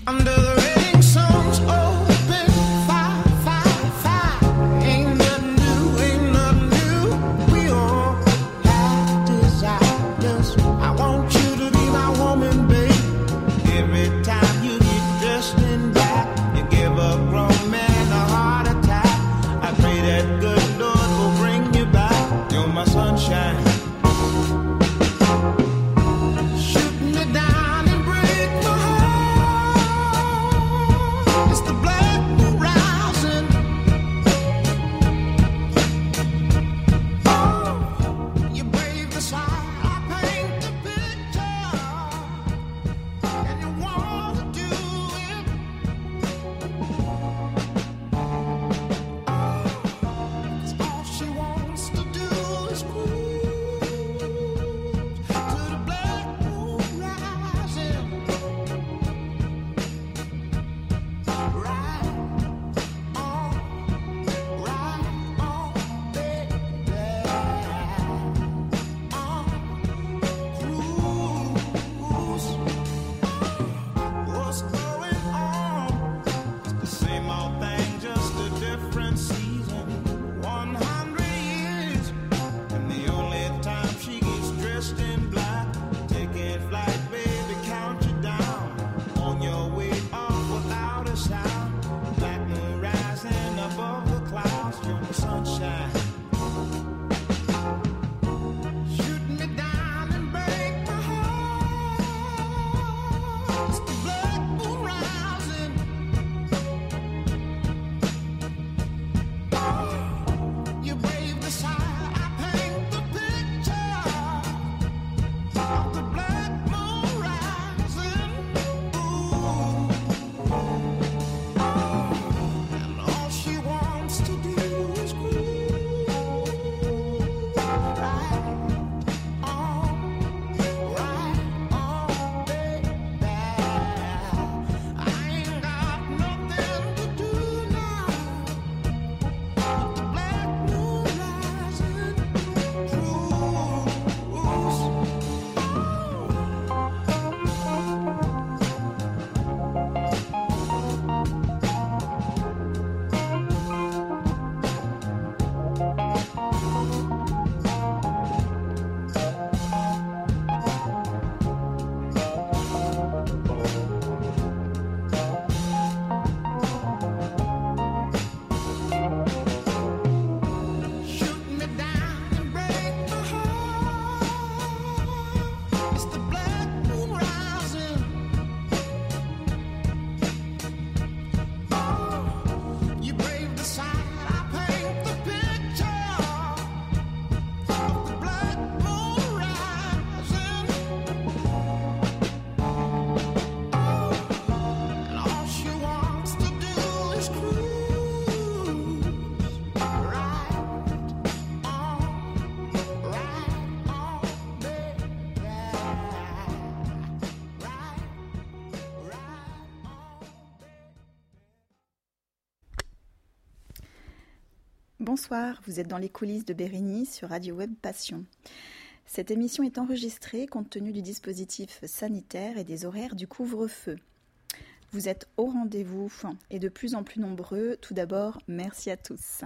Bonsoir, vous êtes dans les coulisses de Bérénice sur Radio Web Passion. Cette émission est enregistrée compte tenu du dispositif sanitaire et des horaires du couvre-feu. Vous êtes au rendez-vous et de plus en plus nombreux. Tout d'abord, merci à tous.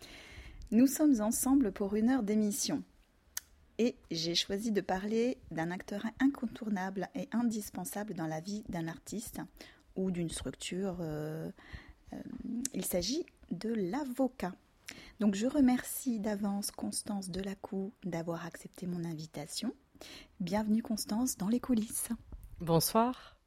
Nous sommes ensemble pour une heure d'émission. Et j'ai choisi de parler d'un acteur incontournable et indispensable dans la vie d'un artiste ou d'une structure. Il s'agit de l'avocat. Donc je remercie d'avance Constance Delacou d'avoir accepté mon invitation. Bienvenue Constance dans les coulisses. Bonsoir.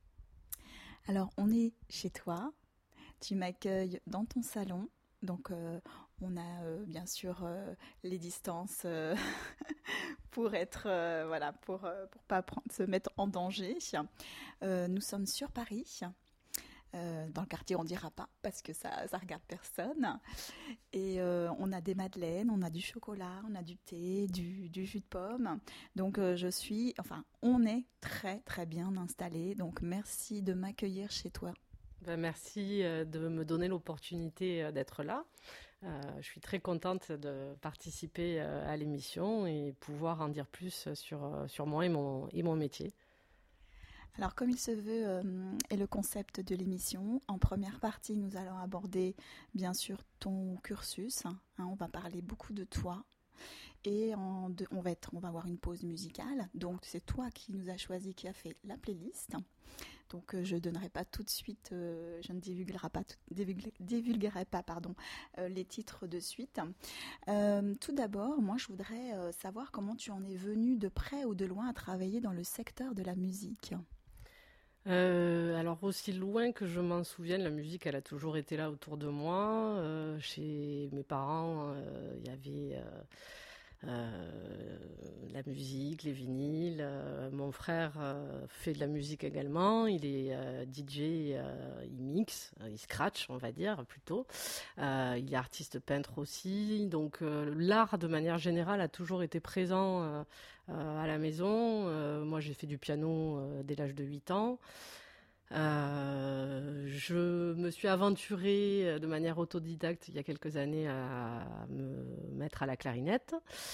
Alors on est chez toi, tu m'accueilles dans ton salon, donc on a bien sûr les distances pour être pour pas se mettre en danger. Nous sommes sur Paris. Dans le quartier, on ne dira pas parce que ça regarde personne. Et on a des madeleines, on a du chocolat, on a du thé, du jus de pomme. Donc on est très très bien installés. Donc merci de m'accueillir chez toi. Merci de me donner l'opportunité d'être là. Je suis très contente de participer à l'émission et pouvoir en dire plus sur moi et mon métier. Alors, comme il se veut, est le concept de l'émission, en première partie, nous allons aborder, bien sûr, ton cursus. On va parler beaucoup de toi. Et on va avoir une pause musicale. Donc, c'est toi qui nous as choisi, qui a fait la playlist. Donc, je ne donnerai pas tout de suite, je ne divulguerai pas, les titres de suite. Tout d'abord, moi, je voudrais savoir comment tu en es venu de près ou de loin à travailler dans le secteur de la musique. Alors aussi loin que je m'en souvienne, la musique, elle a toujours été là autour de moi. Chez mes parents, il y avait la musique, les vinyles. Mon frère fait de la musique également. Il est DJ, il mixe, il scratch, on va dire plutôt. Il est artiste peintre aussi. Donc l'art, de manière générale, a toujours été présent à la maison. Moi, j'ai fait du piano dès l'âge de 8 ans. Je me suis aventurée de manière autodidacte il y a quelques années à me mettre à la clarinette.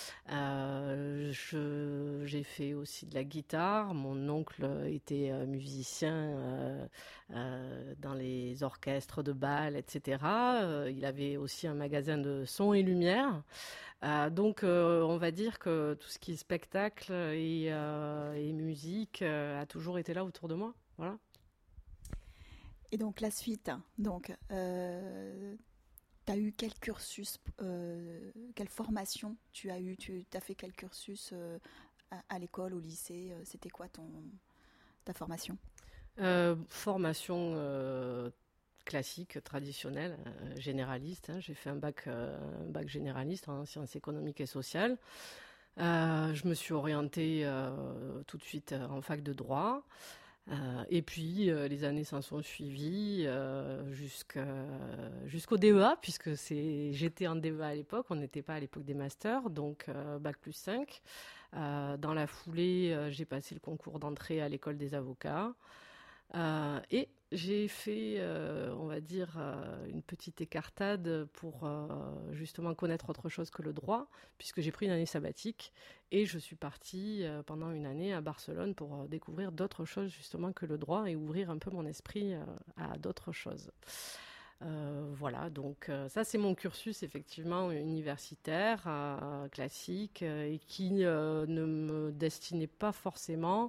J'ai fait aussi de la guitare. Mon oncle était musicien dans les orchestres de bal, etc. Il avait aussi un magasin de son et lumière. Donc, on va dire que tout ce qui est spectacle et musique a toujours été là autour de moi. Voilà. Et donc la suite, donc tu as eu quel cursus, quelle formation tu as eu, tu as fait quel cursus à l'école, au lycée, c'était quoi ta formation? Formation classique, traditionnelle, généraliste. J'ai fait un bac généraliste en sciences économiques et sociales. Je me suis orientée tout de suite en fac de droit. Et puis les années s'en sont suivies jusqu'au DEA, puisque j'étais en DEA à l'époque, on n'était pas à l'époque des masters, donc bac plus 5. Dans la foulée, j'ai passé le concours d'entrée à l'école des avocats. Et j'ai fait, on va dire, une petite écartade pour justement connaître autre chose que le droit, puisque j'ai pris une année sabbatique et je suis partie pendant une année à Barcelone pour découvrir d'autres choses justement que le droit et ouvrir un peu mon esprit à d'autres choses. Voilà, donc ça c'est mon cursus effectivement universitaire, classique, et qui ne me destinait pas forcément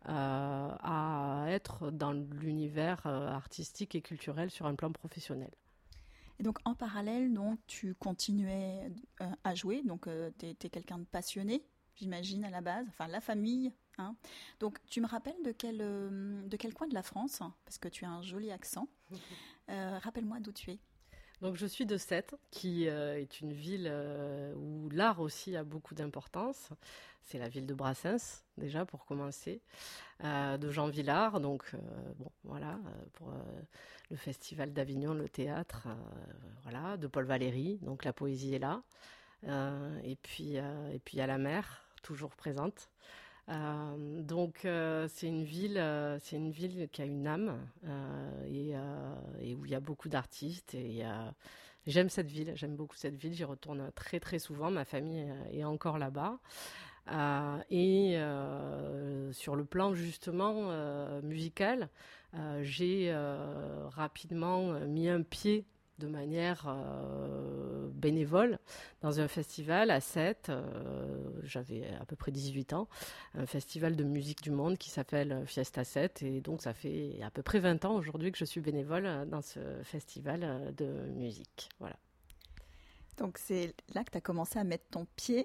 à être dans l'univers artistique et culturel sur un plan professionnel. Et donc en parallèle, donc, tu continuais à jouer, donc tu étais quelqu'un de passionné, j'imagine à la base, enfin la famille. Hein. Donc tu me rappelles de quel coin de la France, parce que tu as un joli accent. Rappelle-moi d'où tu es. Donc je suis de Sète, qui est une ville où l'art aussi a beaucoup d'importance. C'est la ville de Brassens, déjà pour commencer, de Jean Vilar, donc bon voilà, pour le festival d'Avignon, le théâtre, voilà, de Paul Valéry, donc la poésie est là, et puis il y a la mer, toujours présente. Donc c'est une ville qui a une âme et où il y a beaucoup d'artistes et j'aime cette ville, j'aime beaucoup cette ville, j'y retourne très très souvent, ma famille est encore là-bas et sur le plan justement musical, j'ai rapidement mis un pied de manière bénévole dans un festival à Sète, j'avais à peu près 18 ans, un festival de musique du monde qui s'appelle Fiesta Sète, et donc ça fait à peu près 20 ans aujourd'hui que je suis bénévole dans ce festival de musique. Voilà. Donc c'est là que tu as commencé à mettre ton pied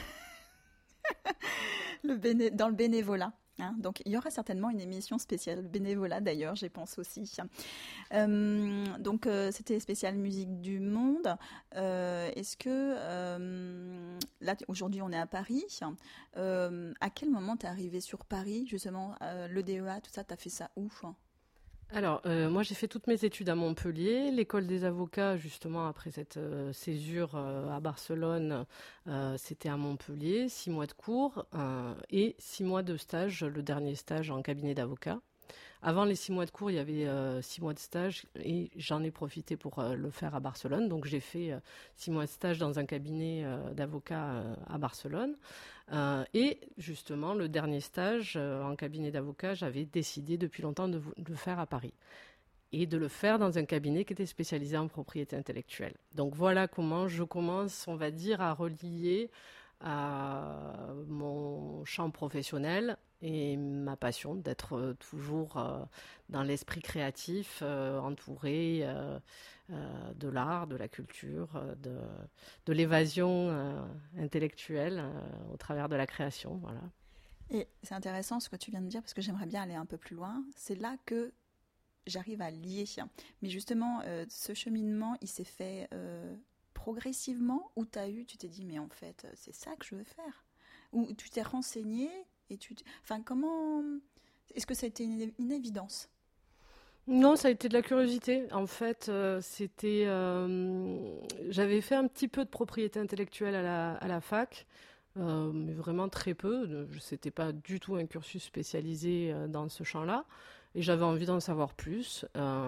dans le bénévolat. Hein, donc il y aura certainement une émission spéciale bénévolat d'ailleurs, j'y pense aussi. Donc c'était spécial musique du monde. Est-ce que là aujourd'hui on est à Paris, à quel moment t'es arrivé sur Paris justement, le DEA, tout ça, t'as fait ça où? Alors, moi j'ai fait toutes mes études à Montpellier, l'école des avocats justement après cette césure à Barcelone, c'était à Montpellier, 6 mois de cours et 6 mois de stage, le dernier stage en cabinet d'avocat avant les 6 mois de cours, il y avait 6 mois de stage et j'en ai profité pour le faire à Barcelone. Donc j'ai fait 6 mois de stage dans un cabinet d'avocat à Barcelone. Et justement, le dernier stage en cabinet d'avocat, j'avais décidé depuis longtemps de le faire à Paris. Et de le faire dans un cabinet qui était spécialisé en propriété intellectuelle. Donc voilà comment je commence, on va dire, à relier mon champ professionnel et ma passion d'être toujours dans l'esprit créatif, entouré de l'art, de la culture, de l'évasion intellectuelle au travers de la création. Voilà. Et c'est intéressant ce que tu viens de dire parce que j'aimerais bien aller un peu plus loin. C'est là que j'arrive à lier. Mais justement, ce cheminement, il s'est fait progressivement ou tu t'es dit, mais en fait, c'est ça que je veux faire? Ou tu t'es renseigné et enfin, comment... Est-ce que ça a été une évidence? Non, ça a été de la curiosité. En fait, j'avais fait un petit peu de propriété intellectuelle à la fac, mais vraiment très peu. C'était pas du tout un cursus spécialisé dans ce champ-là. Et j'avais envie d'en savoir plus.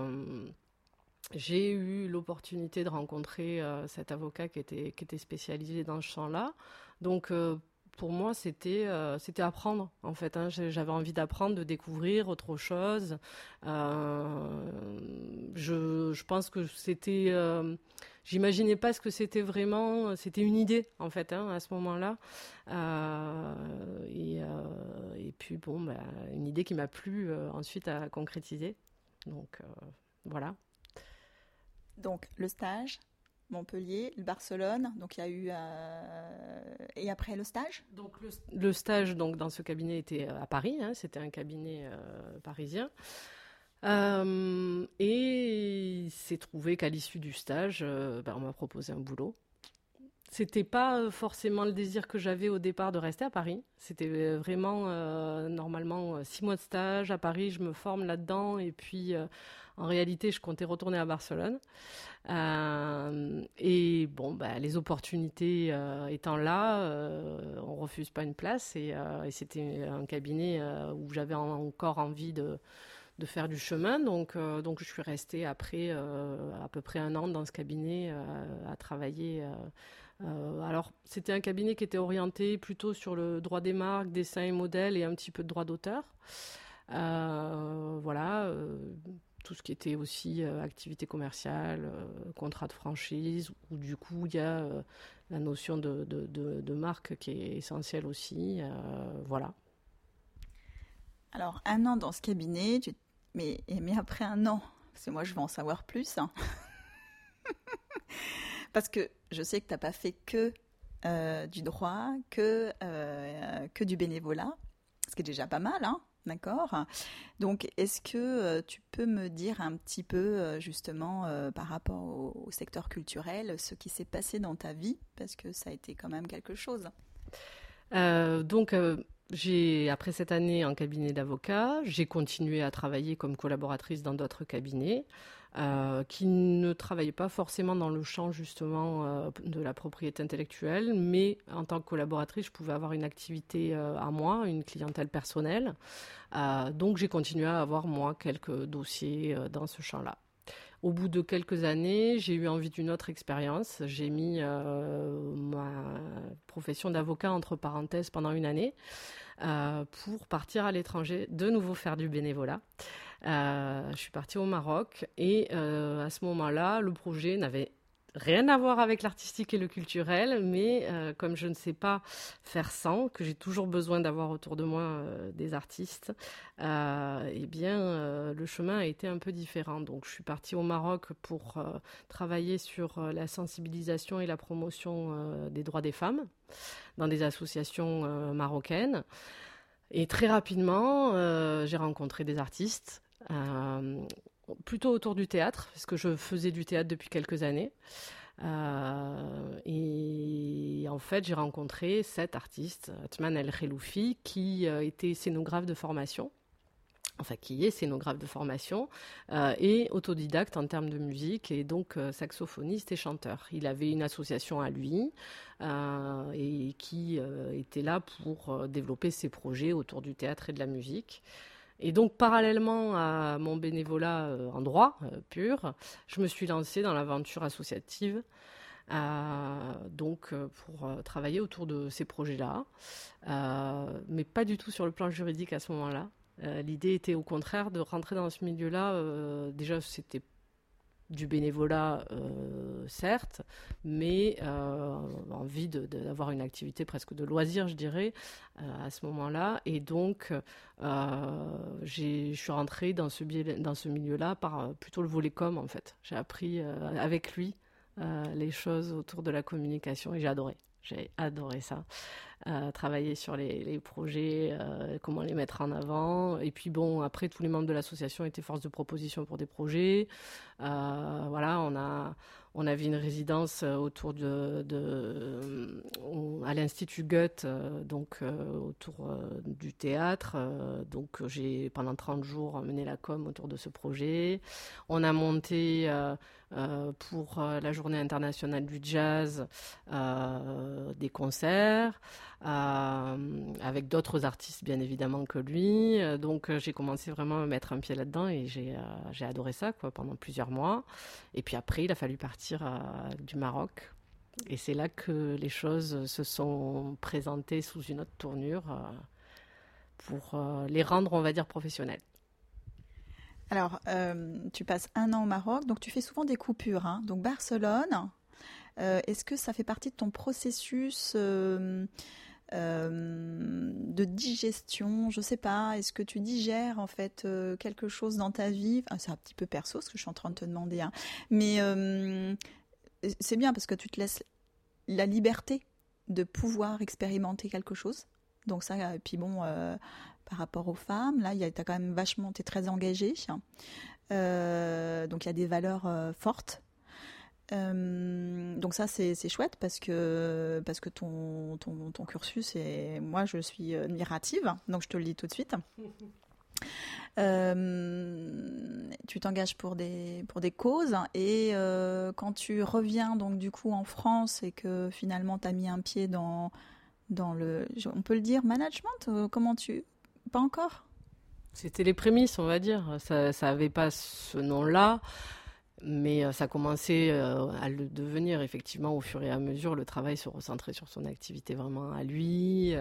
J'ai eu l'opportunité de rencontrer cet avocat qui était spécialisé dans ce champ-là. Donc, pour moi, c'était apprendre, en fait. Hein. J'avais envie d'apprendre, de découvrir autre chose. Je pense que c'était... j'imaginais pas ce que c'était vraiment. C'était une idée, en fait, hein, à ce moment-là. Et puis, bon, une idée qui m'a plu ensuite à concrétiser. Donc, voilà. Donc, le stage, Montpellier, Barcelone, donc il y a eu... Et après le stage? Donc, le stage donc, dans ce cabinet était à Paris, hein, c'était un cabinet parisien. Et il s'est trouvé qu'à l'issue du stage, on m'a proposé un boulot. C'était pas forcément le désir que j'avais au départ de rester à Paris. C'était vraiment, normalement, 6 mois de stage à Paris, je me forme là-dedans. Et puis, en réalité, je comptais retourner à Barcelone. Et bon, les opportunités étant là, on refuse pas une place. Et c'était un cabinet où j'avais encore envie de faire du chemin. Donc je suis restée après à peu près 1 an dans ce cabinet à travailler. Alors, c'était un cabinet qui était orienté plutôt sur le droit des marques, dessin et modèles et un petit peu de droit d'auteur. Voilà, tout ce qui était aussi activité commerciale, contrat de franchise, où du coup, il y a la notion de marque qui est essentielle aussi. Voilà. Alors, 1 an dans ce cabinet, mais après 1 an, parce que moi, je veux en savoir plus, hein. Parce que je sais que tu n'as pas fait que du droit, que du bénévolat, ce qui est déjà pas mal, hein, d'accord? Donc, est-ce que tu peux me dire un petit peu, justement, par rapport au secteur culturel, ce qui s'est passé dans ta vie? Parce que ça a été quand même quelque chose. Après cette année en cabinet d'avocat, j'ai continué à travailler comme collaboratrice dans d'autres cabinets qui ne travaillaient pas forcément dans le champ justement de la propriété intellectuelle, mais en tant que collaboratrice, je pouvais avoir une activité à moi, une clientèle personnelle. Donc j'ai continué à avoir moi quelques dossiers dans ce champ-là. Au bout de quelques années, j'ai eu envie d'une autre expérience. J'ai mis ma profession d'avocat entre parenthèses pendant 1 année pour partir à l'étranger, de nouveau faire du bénévolat. Je suis partie au Maroc et à ce moment-là, le projet n'avait rien à voir avec l'artistique et le culturel, mais comme je ne sais pas faire sans, que j'ai toujours besoin d'avoir autour de moi des artistes, le chemin a été un peu différent. Donc je suis partie au Maroc pour travailler sur la sensibilisation et la promotion des droits des femmes dans des associations marocaines. Et très rapidement, j'ai rencontré des artistes, plutôt autour du théâtre, parce que je faisais du théâtre depuis quelques années. Et en fait, j'ai rencontré cet artiste, Atman El Kheloufi, qui était scénographe de formation. Enfin, qui est scénographe de formation et autodidacte en termes de musique et donc saxophoniste et chanteur. Il avait une association à lui et qui était là pour développer ses projets autour du théâtre et de la musique. Et donc, parallèlement à mon bénévolat en droit pur, je me suis lancée dans l'aventure associative, pour travailler autour de ces projets-là, mais pas du tout sur le plan juridique à ce moment-là. L'idée était au contraire de rentrer dans ce milieu-là. Déjà, c'était du bénévolat, certes, mais envie d'avoir une activité presque de loisir, je dirais, à ce moment-là. Et donc, je suis rentrée dans ce milieu-là par plutôt le volet com, en fait. J'ai appris avec lui les choses autour de la communication et j'ai adoré. J'ai adoré ça. Travailler sur les projets, comment les mettre en avant. Et puis bon, après, tous les membres de l'association étaient force de proposition pour des projets. Voilà, on avait une résidence autour à l'Institut Goethe, autour du théâtre. Donc j'ai pendant 30 jours mené la com autour de ce projet. On a monté pour la journée internationale du jazz des concerts. Avec d'autres artistes bien évidemment que lui. Donc j'ai commencé vraiment à mettre un pied là-dedans et j'ai adoré ça quoi, pendant plusieurs mois. Et puis après, il a fallu partir du Maroc. Et c'est là que les choses se sont présentées sous une autre tournure pour les rendre, on va dire, professionnelles. Alors, tu passes 1 an au Maroc, donc tu fais souvent des coupures, hein. Donc Barcelone, est-ce que ça fait partie de ton processus de digestion, je sais pas, est-ce que tu digères en fait quelque chose dans ta vie, enfin, c'est un petit peu perso ce que je suis en train de te demander, hein. Mais c'est bien parce que tu te laisses la liberté de pouvoir expérimenter quelque chose, donc ça, et puis bon, par rapport aux femmes, là, t'as quand même vachement, t'es très engagée, donc il y a des valeurs fortes. Donc ça c'est chouette parce que ton cursus, et moi je suis admirative, donc je te le dis tout de suite. Tu t'engages pour des causes et quand tu reviens donc du coup en France et que finalement tu as mis un pied dans le, on peut le dire, management, pas encore? C'était les prémices, on va dire. Ça avait pas ce nom-là. Mais ça commençait à le devenir, effectivement, au fur et à mesure. Le travail se recentrait sur son activité vraiment à lui.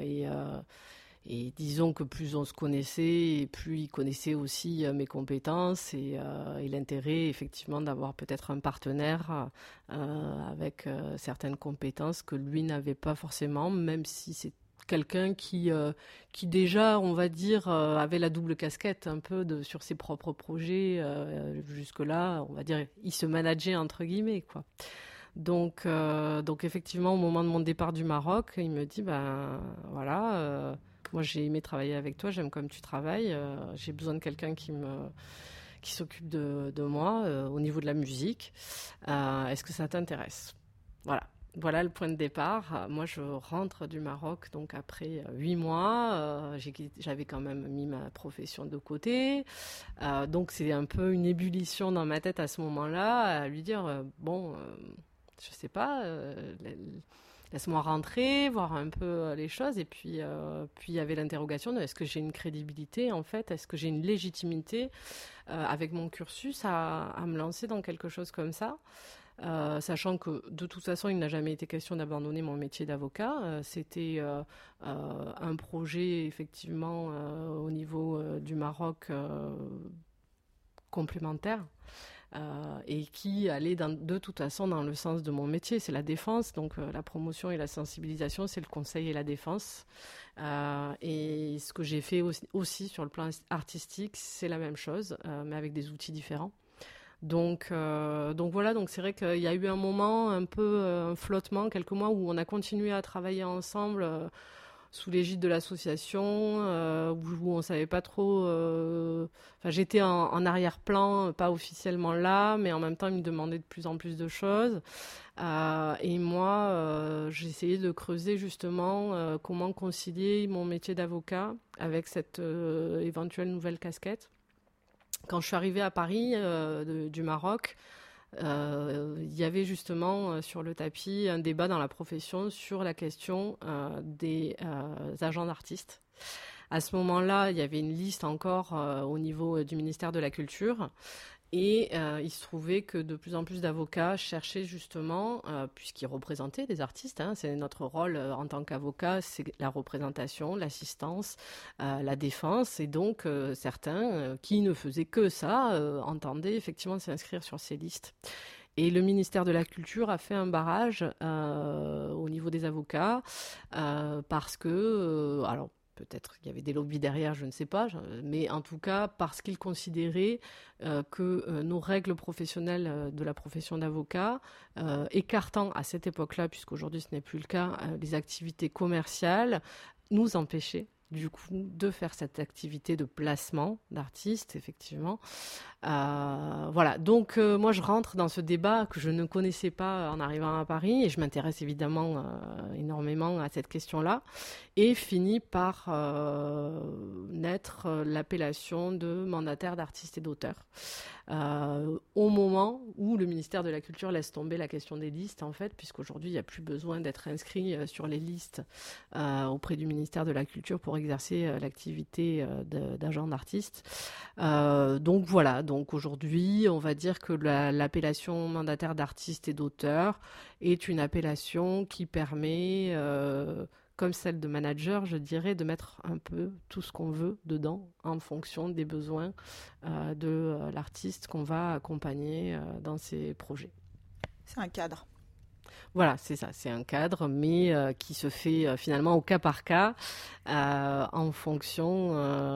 Et disons que plus on se connaissait, et plus il connaissait aussi mes compétences et l'intérêt, effectivement, d'avoir peut-être un partenaire avec certaines compétences que lui n'avait pas forcément, même si c'est quelqu'un qui déjà, on va dire, avait la double casquette un peu sur ses propres projets. Jusque-là, on va dire, il se manageait entre guillemets, quoi. Donc effectivement, au moment de mon départ du Maroc, il me dit, ben voilà, moi j'ai aimé travailler avec toi, j'aime comme tu travailles, j'ai besoin de quelqu'un qui s'occupe de moi au niveau de la musique. Est-ce que ça t'intéresse? Voilà le point de départ. Moi, je rentre du Maroc, donc après 8 mois, j'avais quand même mis ma profession de côté. Donc, c'est un peu une ébullition dans ma tête à ce moment-là, à lui dire, je sais pas, laisse-moi rentrer, voir un peu les choses. Et puis il y avait l'interrogation de est-ce que j'ai une crédibilité, en fait, est-ce que j'ai une légitimité avec mon cursus à me lancer dans quelque chose comme ça. Sachant que de toute façon il n'a jamais été question d'abandonner mon métier d'avocat, c'était un projet effectivement au niveau du Maroc complémentaire et qui allait de toute façon dans le sens de mon métier, c'est la défense, donc la promotion et la sensibilisation, c'est le conseil et la défense. Et ce que j'ai fait aussi sur le plan artistique, c'est la même chose, mais avec des outils différents. Donc voilà, donc c'est vrai qu'il y a eu un moment un peu un flottement, quelques mois où on a continué à travailler ensemble sous l'égide de l'association, où on savait pas trop. Enfin, j'étais en arrière-plan, pas officiellement là, mais en même temps, il me demandait de plus en plus de choses. Et moi, j'essayais de creuser justement comment concilier mon métier d'avocat avec cette éventuelle nouvelle casquette. Quand je suis arrivée à Paris du Maroc, il y avait justement sur le tapis un débat dans la profession sur la question des agents d'artistes. À ce moment-là, il y avait une liste encore au niveau du ministère de la Culture. Et il se trouvait que de plus en plus d'avocats cherchaient justement, puisqu'ils représentaient des artistes, c'est notre rôle en tant qu'avocat, c'est la représentation, l'assistance, la défense. Et donc certains qui ne faisaient que ça entendaient effectivement s'inscrire sur ces listes. Et le ministère de la Culture a fait un barrage au niveau des avocats parce que, alors peut-être qu'il y avait des lobbies derrière, je ne sais pas, mais en tout cas parce qu'ils considéraient que nos règles professionnelles de la profession d'avocat, écartant à cette époque-là, puisqu'aujourd'hui ce n'est plus le cas, les activités commerciales, nous empêchaient du coup de faire cette activité de placement d'artistes, effectivement. Voilà, donc moi je rentre dans ce débat que je ne connaissais pas en arrivant à Paris et je m'intéresse évidemment énormément à cette question-là et finis par naître l'appellation de mandataire d'artistes et d'auteurs. Au moment où le ministère de la Culture laisse tomber la question des listes, en fait, puisqu'aujourd'hui il n'y a plus besoin d'être inscrit sur les listes auprès du ministère de la Culture pour exercer l'activité d'agent d'artiste. Donc voilà, donc aujourd'hui on va dire que l'appellation mandataire d'artiste et d'auteur est une appellation qui permet comme celle de manager, je dirais, de mettre un peu tout ce qu'on veut dedans en fonction des besoins de l'artiste qu'on va accompagner dans ses projets. C'est un cadre. Voilà, c'est ça, c'est un cadre, mais qui se fait finalement au cas par cas, en fonction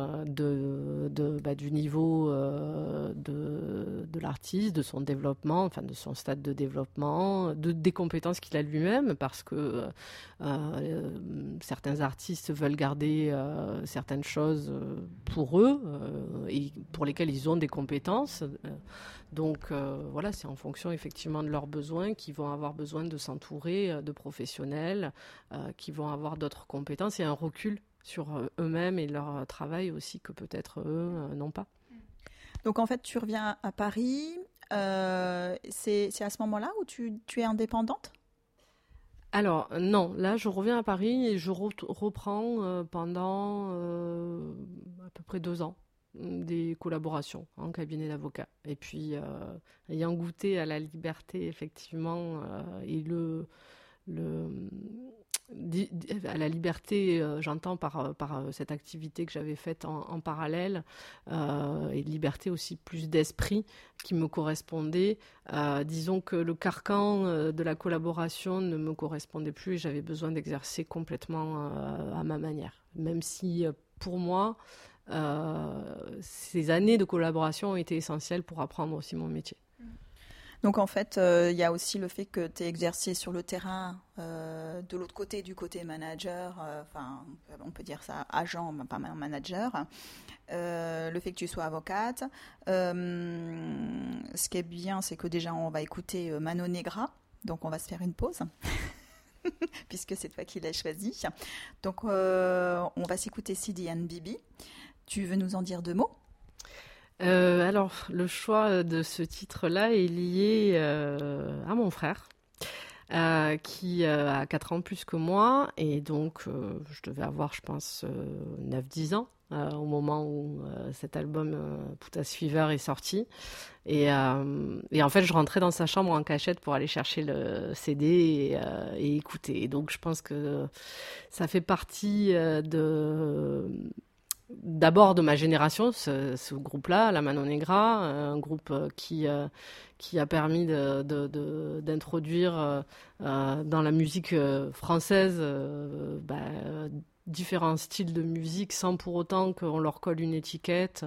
du niveau de l'artiste, de son développement, enfin de son stade de développement, des compétences qu'il a lui-même, parce que certains artistes veulent garder certaines choses pour eux et pour lesquelles ils ont des compétences. Donc voilà, c'est en fonction effectivement de leurs besoins qu'ils vont avoir besoin de s'entourer de professionnels qui vont avoir d'autres compétences et un recul sur eux-mêmes et leur travail aussi que peut-être eux n'ont pas. Donc en fait, tu reviens à Paris, c'est à ce moment-là où tu es indépendante ? Alors non, là je reviens à Paris et je reprends pendant à peu près 2 ans des collaborations en cabinet d'avocat. Et puis, ayant goûté à la liberté, effectivement, et à la liberté, j'entends par cette activité que j'avais faite en parallèle, et liberté aussi plus d'esprit qui me correspondait. Disons que le carcan de la collaboration ne me correspondait plus et j'avais besoin d'exercer complètement à ma manière. Même si, pour moi, ces années de collaboration ont été essentielles pour apprendre aussi mon métier. Donc en fait, il y a aussi le fait que tu aies exercé sur le terrain de l'autre côté, du côté manager, on peut dire ça agent, pas manager, le fait que tu sois avocate. Ce qui est bien, c'est que déjà on va écouter Mano Negra, donc on va se faire une pause. Puisque c'est toi qui l'as choisi. Donc on va s'écouter Sidi and Bibi. Tu veux nous en dire 2 mots ? Alors, le choix de ce titre-là est lié à mon frère, qui a 4 ans de plus que moi, et donc je devais avoir, je pense, 9-10 ans au moment où cet album Putas Fever est sorti. Et en fait, je rentrais dans sa chambre en cachette pour aller chercher le CD et écouter. Et donc, je pense que ça fait partie d'abord de ma génération, ce groupe-là, la Mano Negra, un groupe qui a permis d'introduire dans la musique française différents styles de musique sans pour autant qu'on leur colle une étiquette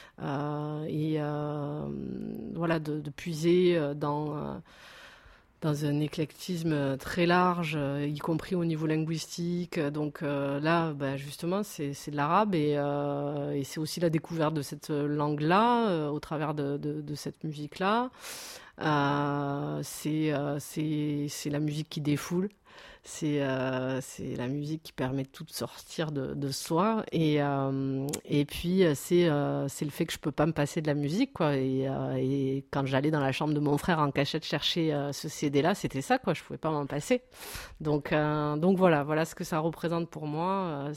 voilà, de puiser dans un éclectisme très large, y compris au niveau linguistique. Donc là, justement, c'est de l'arabe et c'est aussi la découverte de cette langue-là au travers de cette musique-là. C'est la musique qui défoule. C'est la musique qui permet de tout sortir de soi. Et puis, c'est le fait que je peux pas me passer de la musique, quoi. Et quand j'allais dans la chambre de mon frère en cachette chercher ce CD-là, c'était ça, quoi. Je pouvais pas m'en passer. Donc voilà ce que ça représente pour moi.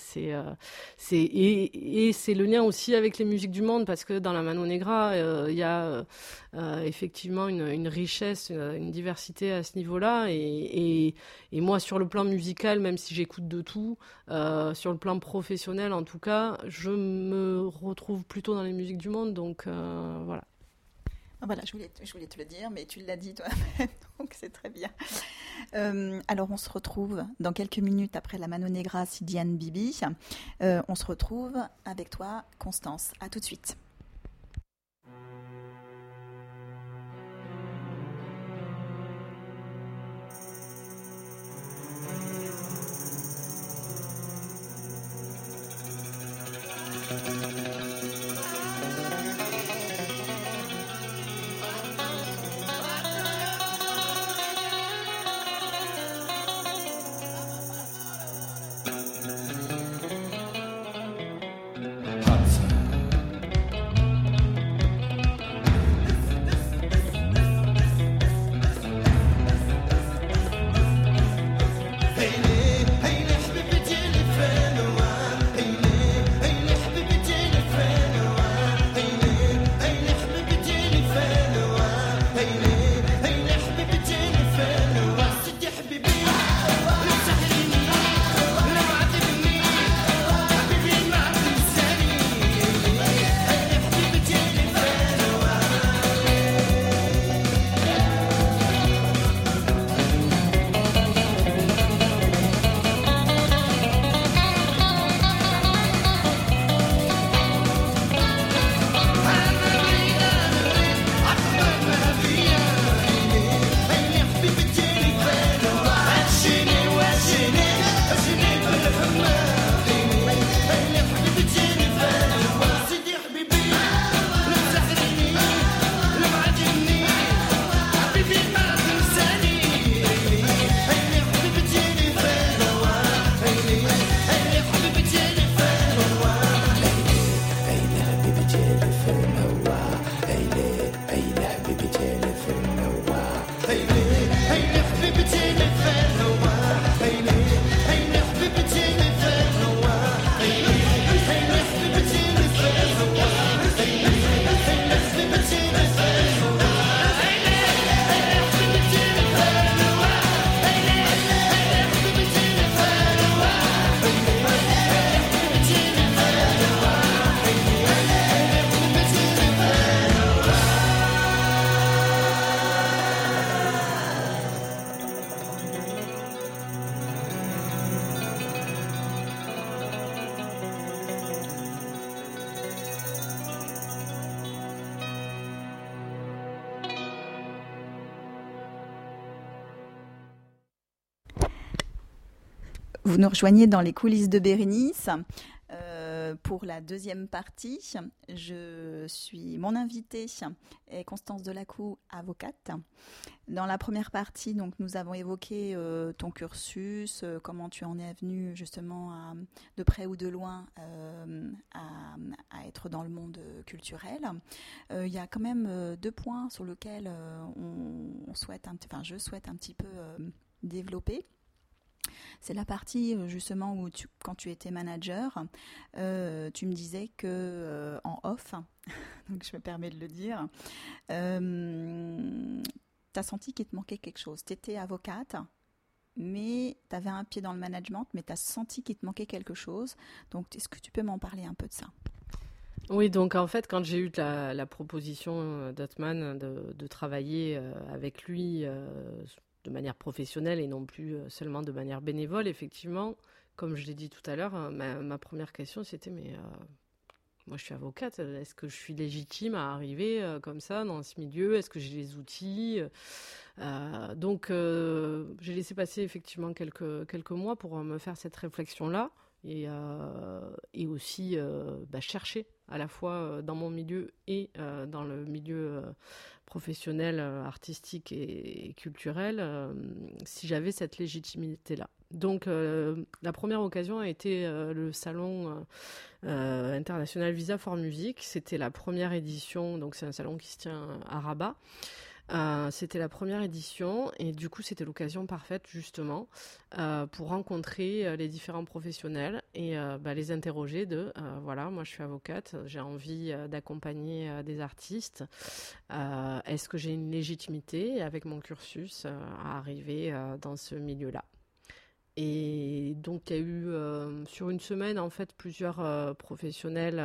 Et c'est le lien aussi avec les musiques du monde, parce que dans la Mano Negra, il y a effectivement une richesse, une diversité à ce niveau-là. Et moi, sur le plan musical, même si j'écoute de tout, sur le plan professionnel, en tout cas, je me retrouve plutôt dans les musiques du monde. Donc voilà. Voilà, je voulais te le dire, mais tu l'as dit toi-même, donc c'est très bien. Alors, on se retrouve dans quelques minutes après la Mano Negra Sidiane Bibi. On se retrouve avec toi, Constance. À tout de suite. Vous nous rejoignez dans les coulisses de Bérénice pour la deuxième partie. Mon invitée est Constance Delacou, avocate. Dans la première partie, donc, nous avons évoqué ton cursus, comment tu en es venue justement de près ou de loin à être dans le monde culturel. Il y a quand même 2 points sur lesquels je souhaite un petit peu développer. C'est la partie justement où quand tu étais manager, tu me disais que en off, donc je me permets de le dire, tu as senti qu'il te manquait quelque chose. Tu étais avocate, mais tu avais un pied dans le management, mais tu as senti qu'il te manquait quelque chose. Donc est-ce que tu peux m'en parler un peu de ça ? Oui, donc en fait, quand j'ai eu la proposition d'Othman de travailler avec lui de manière professionnelle et non plus seulement de manière bénévole, effectivement, comme je l'ai dit tout à l'heure, ma première question c'était mais moi je suis avocate, est-ce que je suis légitime à arriver comme ça dans ce milieu ? Est-ce que j'ai les outils ? Donc j'ai laissé passer effectivement quelques mois pour me faire cette réflexion-là et aussi chercher à la fois dans mon milieu et dans le milieu professionnel, artistique et culturel, si j'avais cette légitimité-là. Donc, la première occasion a été le salon international Visa for Music. C'était la première édition, donc c'est un salon qui se tient à Rabat. C'était la première édition et du coup c'était l'occasion parfaite justement pour rencontrer les différents professionnels et les interroger voilà, moi je suis avocate, j'ai envie d'accompagner des artistes, est-ce que j'ai une légitimité avec mon cursus à arriver dans ce milieu-là? Et donc, il y a eu sur une semaine, en fait, plusieurs professionnels,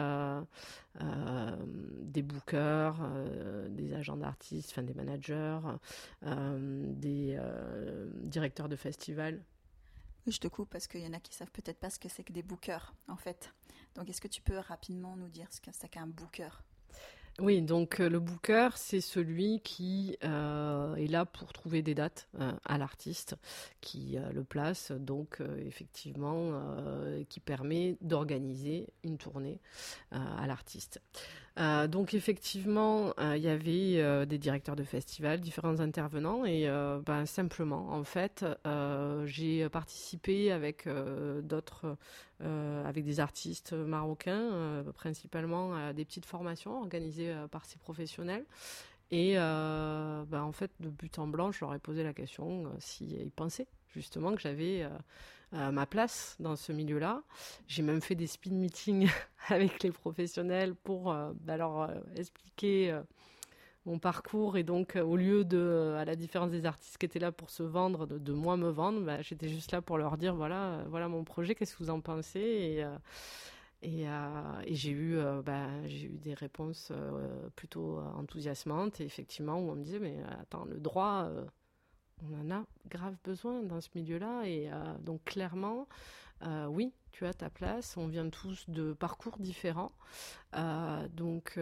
des bookers, des agents d'artistes, enfin des managers, des directeurs de festivals. Je te coupe parce qu'il y en a qui savent peut-être pas ce que c'est que des bookers, en fait. Donc, est-ce que tu peux rapidement nous dire ce que c'est qu'un booker? Oui, donc le booker, c'est celui qui est là pour trouver des dates à l'artiste, qui le place, donc effectivement, qui permet d'organiser une tournée à l'artiste. Donc effectivement, il y avait des directeurs de festivals, différents intervenants, et simplement, en fait, j'ai participé avec d'autres, avec des artistes marocains, principalement à des petites formations organisées par ces professionnels. Et en fait, de but en blanc, je leur ai posé la question s'ils pensaient justement que j'avais ma place dans ce milieu-là. J'ai même fait des speed meetings avec les professionnels pour leur expliquer mon parcours. Et donc, au lieu de, à la différence des artistes qui étaient là pour se vendre, de moi me vendre, j'étais juste là pour leur dire voilà mon projet, qu'est-ce que vous en pensez? Et j'ai eu des réponses plutôt enthousiasmantes, et effectivement, où on me disait mais attends, le droit, on en a grave besoin dans ce milieu-là. Et donc clairement, oui, tu as ta place. On vient tous de parcours différents. Donc,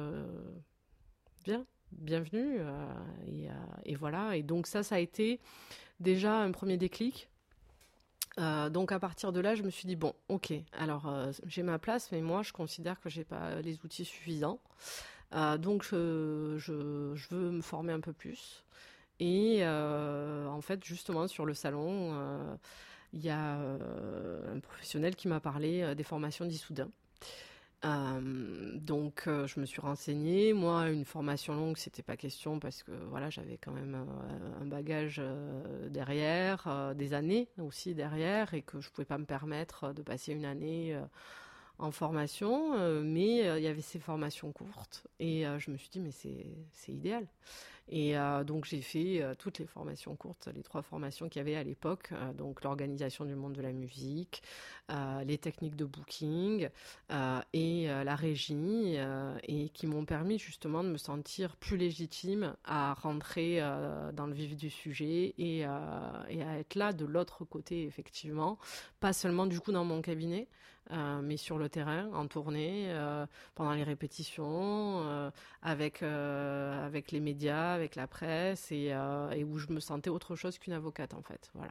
bienvenue. Et voilà. Et donc ça a été déjà un premier déclic. Donc à partir de là, je me suis dit, bon, ok, alors j'ai ma place, mais moi, je considère que je n'ai pas les outils suffisants. Donc je veux me former un peu plus. Et en fait, justement, sur le salon, il y a un professionnel qui m'a parlé des formations d'Issoudun. Donc, je me suis renseignée. Moi, une formation longue, c'était pas question parce que voilà, j'avais quand même un bagage derrière, des années aussi derrière, et que je pouvais pas me permettre de passer une année en formation. Mais il y avait ces formations courtes, et je me suis dit, mais c'est idéal. Et donc j'ai fait toutes les formations courtes, les 3 formations qu'il y avait à l'époque, donc l'organisation du monde de la musique, les techniques de booking et la régie, et qui m'ont permis justement de me sentir plus légitime à rentrer dans le vif du sujet et à être là de l'autre côté, effectivement, pas seulement du coup dans mon cabinet, mais sur le terrain, en tournée, pendant les répétitions, avec les médias, avec la presse, et où je me sentais autre chose qu'une avocate, en fait. Voilà.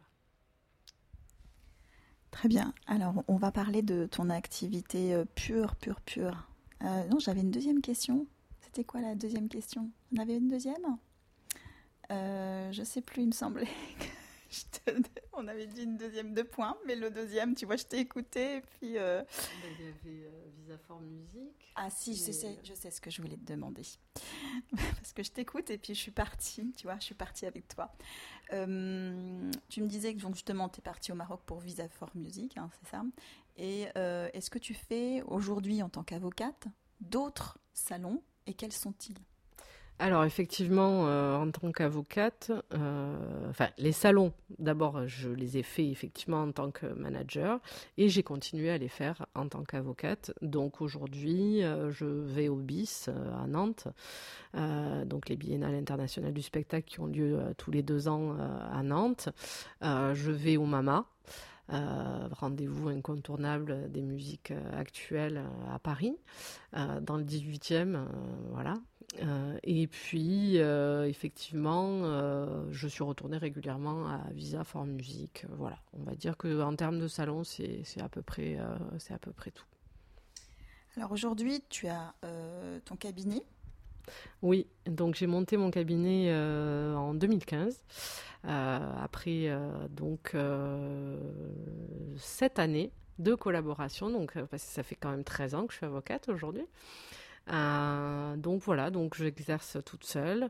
Très bien. Alors, on va parler de ton activité pure. Non, j'avais une deuxième question. C'était quoi la deuxième question? On avait une deuxième? Je sais plus, il me semblait que on avait dit une deuxième de points, mais le deuxième, tu vois, je t'ai écouté, et puis... Il y avait Visa for Music. Ah si, je sais ce que je voulais te demander. Parce que je t'écoute et puis je suis partie, tu vois, je suis partie avec toi. Tu me disais que donc, justement, tu es partie au Maroc pour Visa for Music, hein, c'est ça. Et est-ce que tu fais aujourd'hui, en tant qu'avocate, d'autres salons, et quels sont-ils? Alors effectivement, en tant qu'avocate, les salons, d'abord, je les ai faits effectivement en tant que manager, et j'ai continué à les faire en tant qu'avocate. Donc aujourd'hui, je vais au BIS à Nantes, donc les Biennales internationales du spectacle qui ont lieu tous les 2 ans à Nantes. Je vais au MAMA. Rendez-vous incontournable des musiques actuelles à Paris, dans le 18e, voilà. Et puis, effectivement, je suis retournée régulièrement à Visa for Music. Voilà, on va dire qu'en termes de salon, c'est à peu près tout. Alors aujourd'hui, tu as ton cabinet Oui, donc j'ai monté mon cabinet en 2015, après 7 années de collaboration, donc parce que ça fait quand même 13 ans que je suis avocate aujourd'hui. Donc voilà, donc j'exerce toute seule,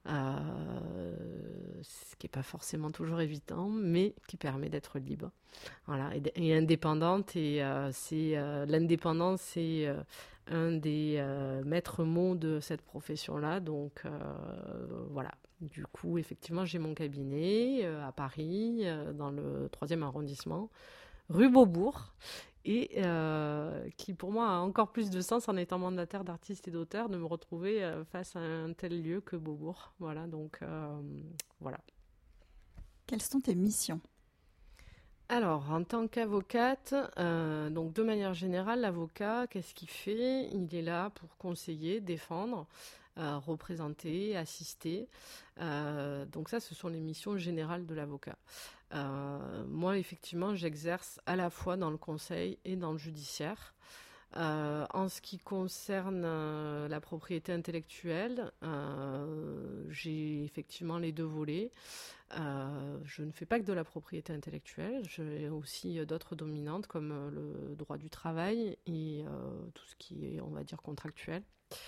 ce qui n'est pas forcément toujours évident, mais qui permet d'être libre. Voilà, et indépendante, et l'indépendance, c'est un des maîtres mots de cette profession-là. Donc voilà. Du coup, effectivement, j'ai mon cabinet à Paris, dans le 3e arrondissement, rue Beaubourg, et qui pour moi a encore plus de sens en étant mandataire d'artistes et d'auteurs de me retrouver face à un tel lieu que Beaubourg. Voilà, donc voilà. Quelles sont tes missions ? Alors, en tant qu'avocate, donc de manière générale, l'avocat, qu'est-ce qu'il fait ? Il est là pour conseiller, défendre, représenter, assister. Donc ça, ce sont les missions générales de l'avocat. Moi, effectivement, j'exerce à la fois dans le conseil et dans le judiciaire. En ce qui concerne la propriété intellectuelle, j'ai effectivement les 2 volets. Je ne fais pas que de la propriété intellectuelle, j'ai aussi d'autres dominantes comme le droit du travail et tout ce qui est, on va dire, contractuel.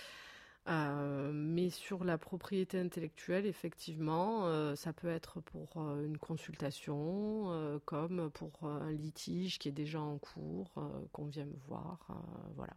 Mais sur la propriété intellectuelle, effectivement, ça peut être pour une consultation, comme pour un litige qui est déjà en cours, qu'on vient me voir, voilà.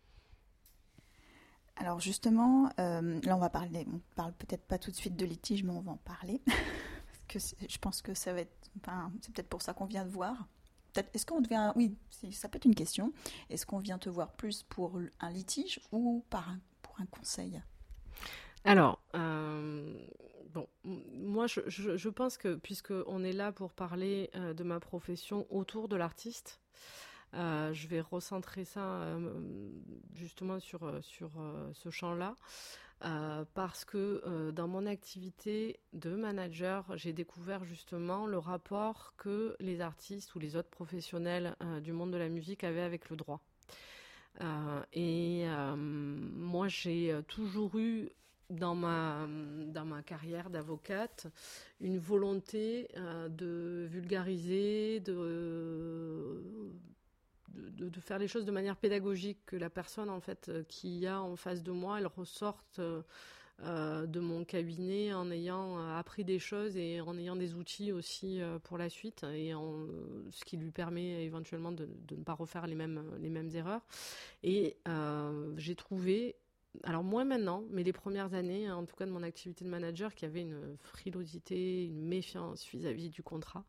Alors justement, là on parle peut-être pas tout de suite de litige, mais on va en parler. Parce que je pense que ça va être, c'est peut-être pour ça qu'on vient te voir. Est-ce qu'on devient, oui, ça peut être une question. Est-ce qu'on vient te voir plus pour un litige ou pour un conseil ? Alors, bon, moi je pense que puisqu'on est là pour parler de ma profession autour de l'artiste, je vais recentrer ça justement sur ce champ-là, parce que dans mon activité de manager, j'ai découvert justement le rapport que les artistes ou les autres professionnels du monde de la musique avaient avec le droit. Moi, j'ai toujours eu dans ma carrière d'avocate une volonté de vulgariser, de faire les choses de manière pédagogique, que la personne en fait qui y a en face de moi, elle ressorte de mon cabinet en ayant appris des choses et en ayant des outils aussi pour la suite, et ce qui lui permet éventuellement de ne pas refaire les mêmes erreurs. Et j'ai trouvé, alors moins maintenant, mais les premières années, en tout cas de mon activité de manager, qu'il y avait une frilosité, une méfiance vis-à-vis du contrat.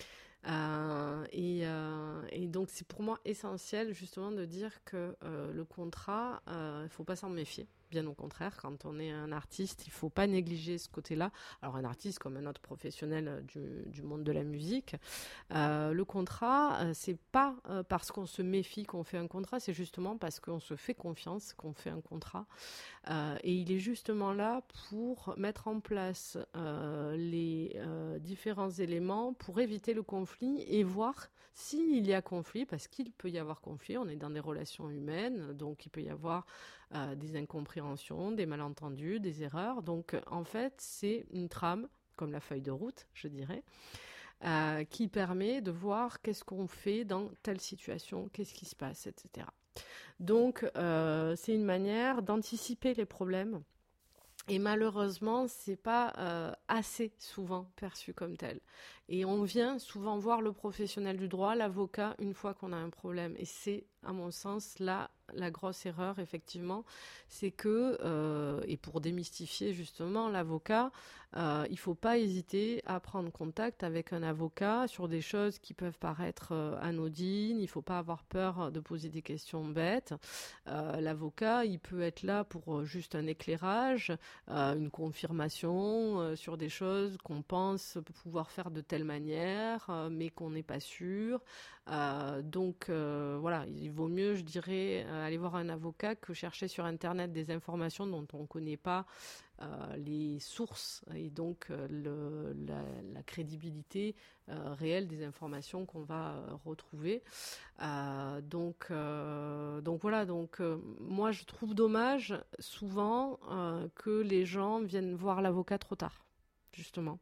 Et donc c'est pour moi essentiel justement de dire que le contrat, il faut pas s'en méfier. Bien au contraire, quand on est un artiste, il ne faut pas négliger ce côté-là. Alors un artiste comme un autre professionnel du monde de la musique, le contrat, c'est pas parce qu'on se méfie qu'on fait un contrat, c'est justement parce qu'on se fait confiance qu'on fait un contrat. Et il est justement là pour mettre en place les différents éléments pour éviter le conflit et voir s'il y a conflit, parce qu'il peut y avoir conflit, on est dans des relations humaines, donc il peut y avoir des incompréhensions, des malentendus, des erreurs. Donc en fait, c'est une trame, comme la feuille de route, je dirais, qui permet de voir qu'est-ce qu'on fait dans telle situation, qu'est-ce qui se passe, etc. Donc c'est une manière d'anticiper les problèmes. Et malheureusement, c'est pas assez souvent perçu comme tel. Et on vient souvent voir le professionnel du droit, l'avocat, une fois qu'on a un problème. Et c'est, à mon sens, là, la grosse erreur, effectivement, c'est que, et pour démystifier justement l'avocat, il ne faut pas hésiter à prendre contact avec un avocat sur des choses qui peuvent paraître anodines. Il ne faut pas avoir peur de poser des questions bêtes. L'avocat, il peut être là pour juste un éclairage, une confirmation sur des choses qu'on pense pouvoir faire de telle manière, mais qu'on n'est pas sûr. Donc voilà, il vaut mieux, je dirais, aller voir un avocat que chercher sur Internet des informations dont on ne connaît pas les sources et donc la crédibilité réelle des informations qu'on va retrouver. Donc voilà. Donc moi je trouve dommage souvent que les gens viennent voir l'avocat trop tard, justement.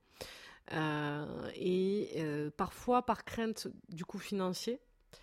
Parfois par crainte du coût financier.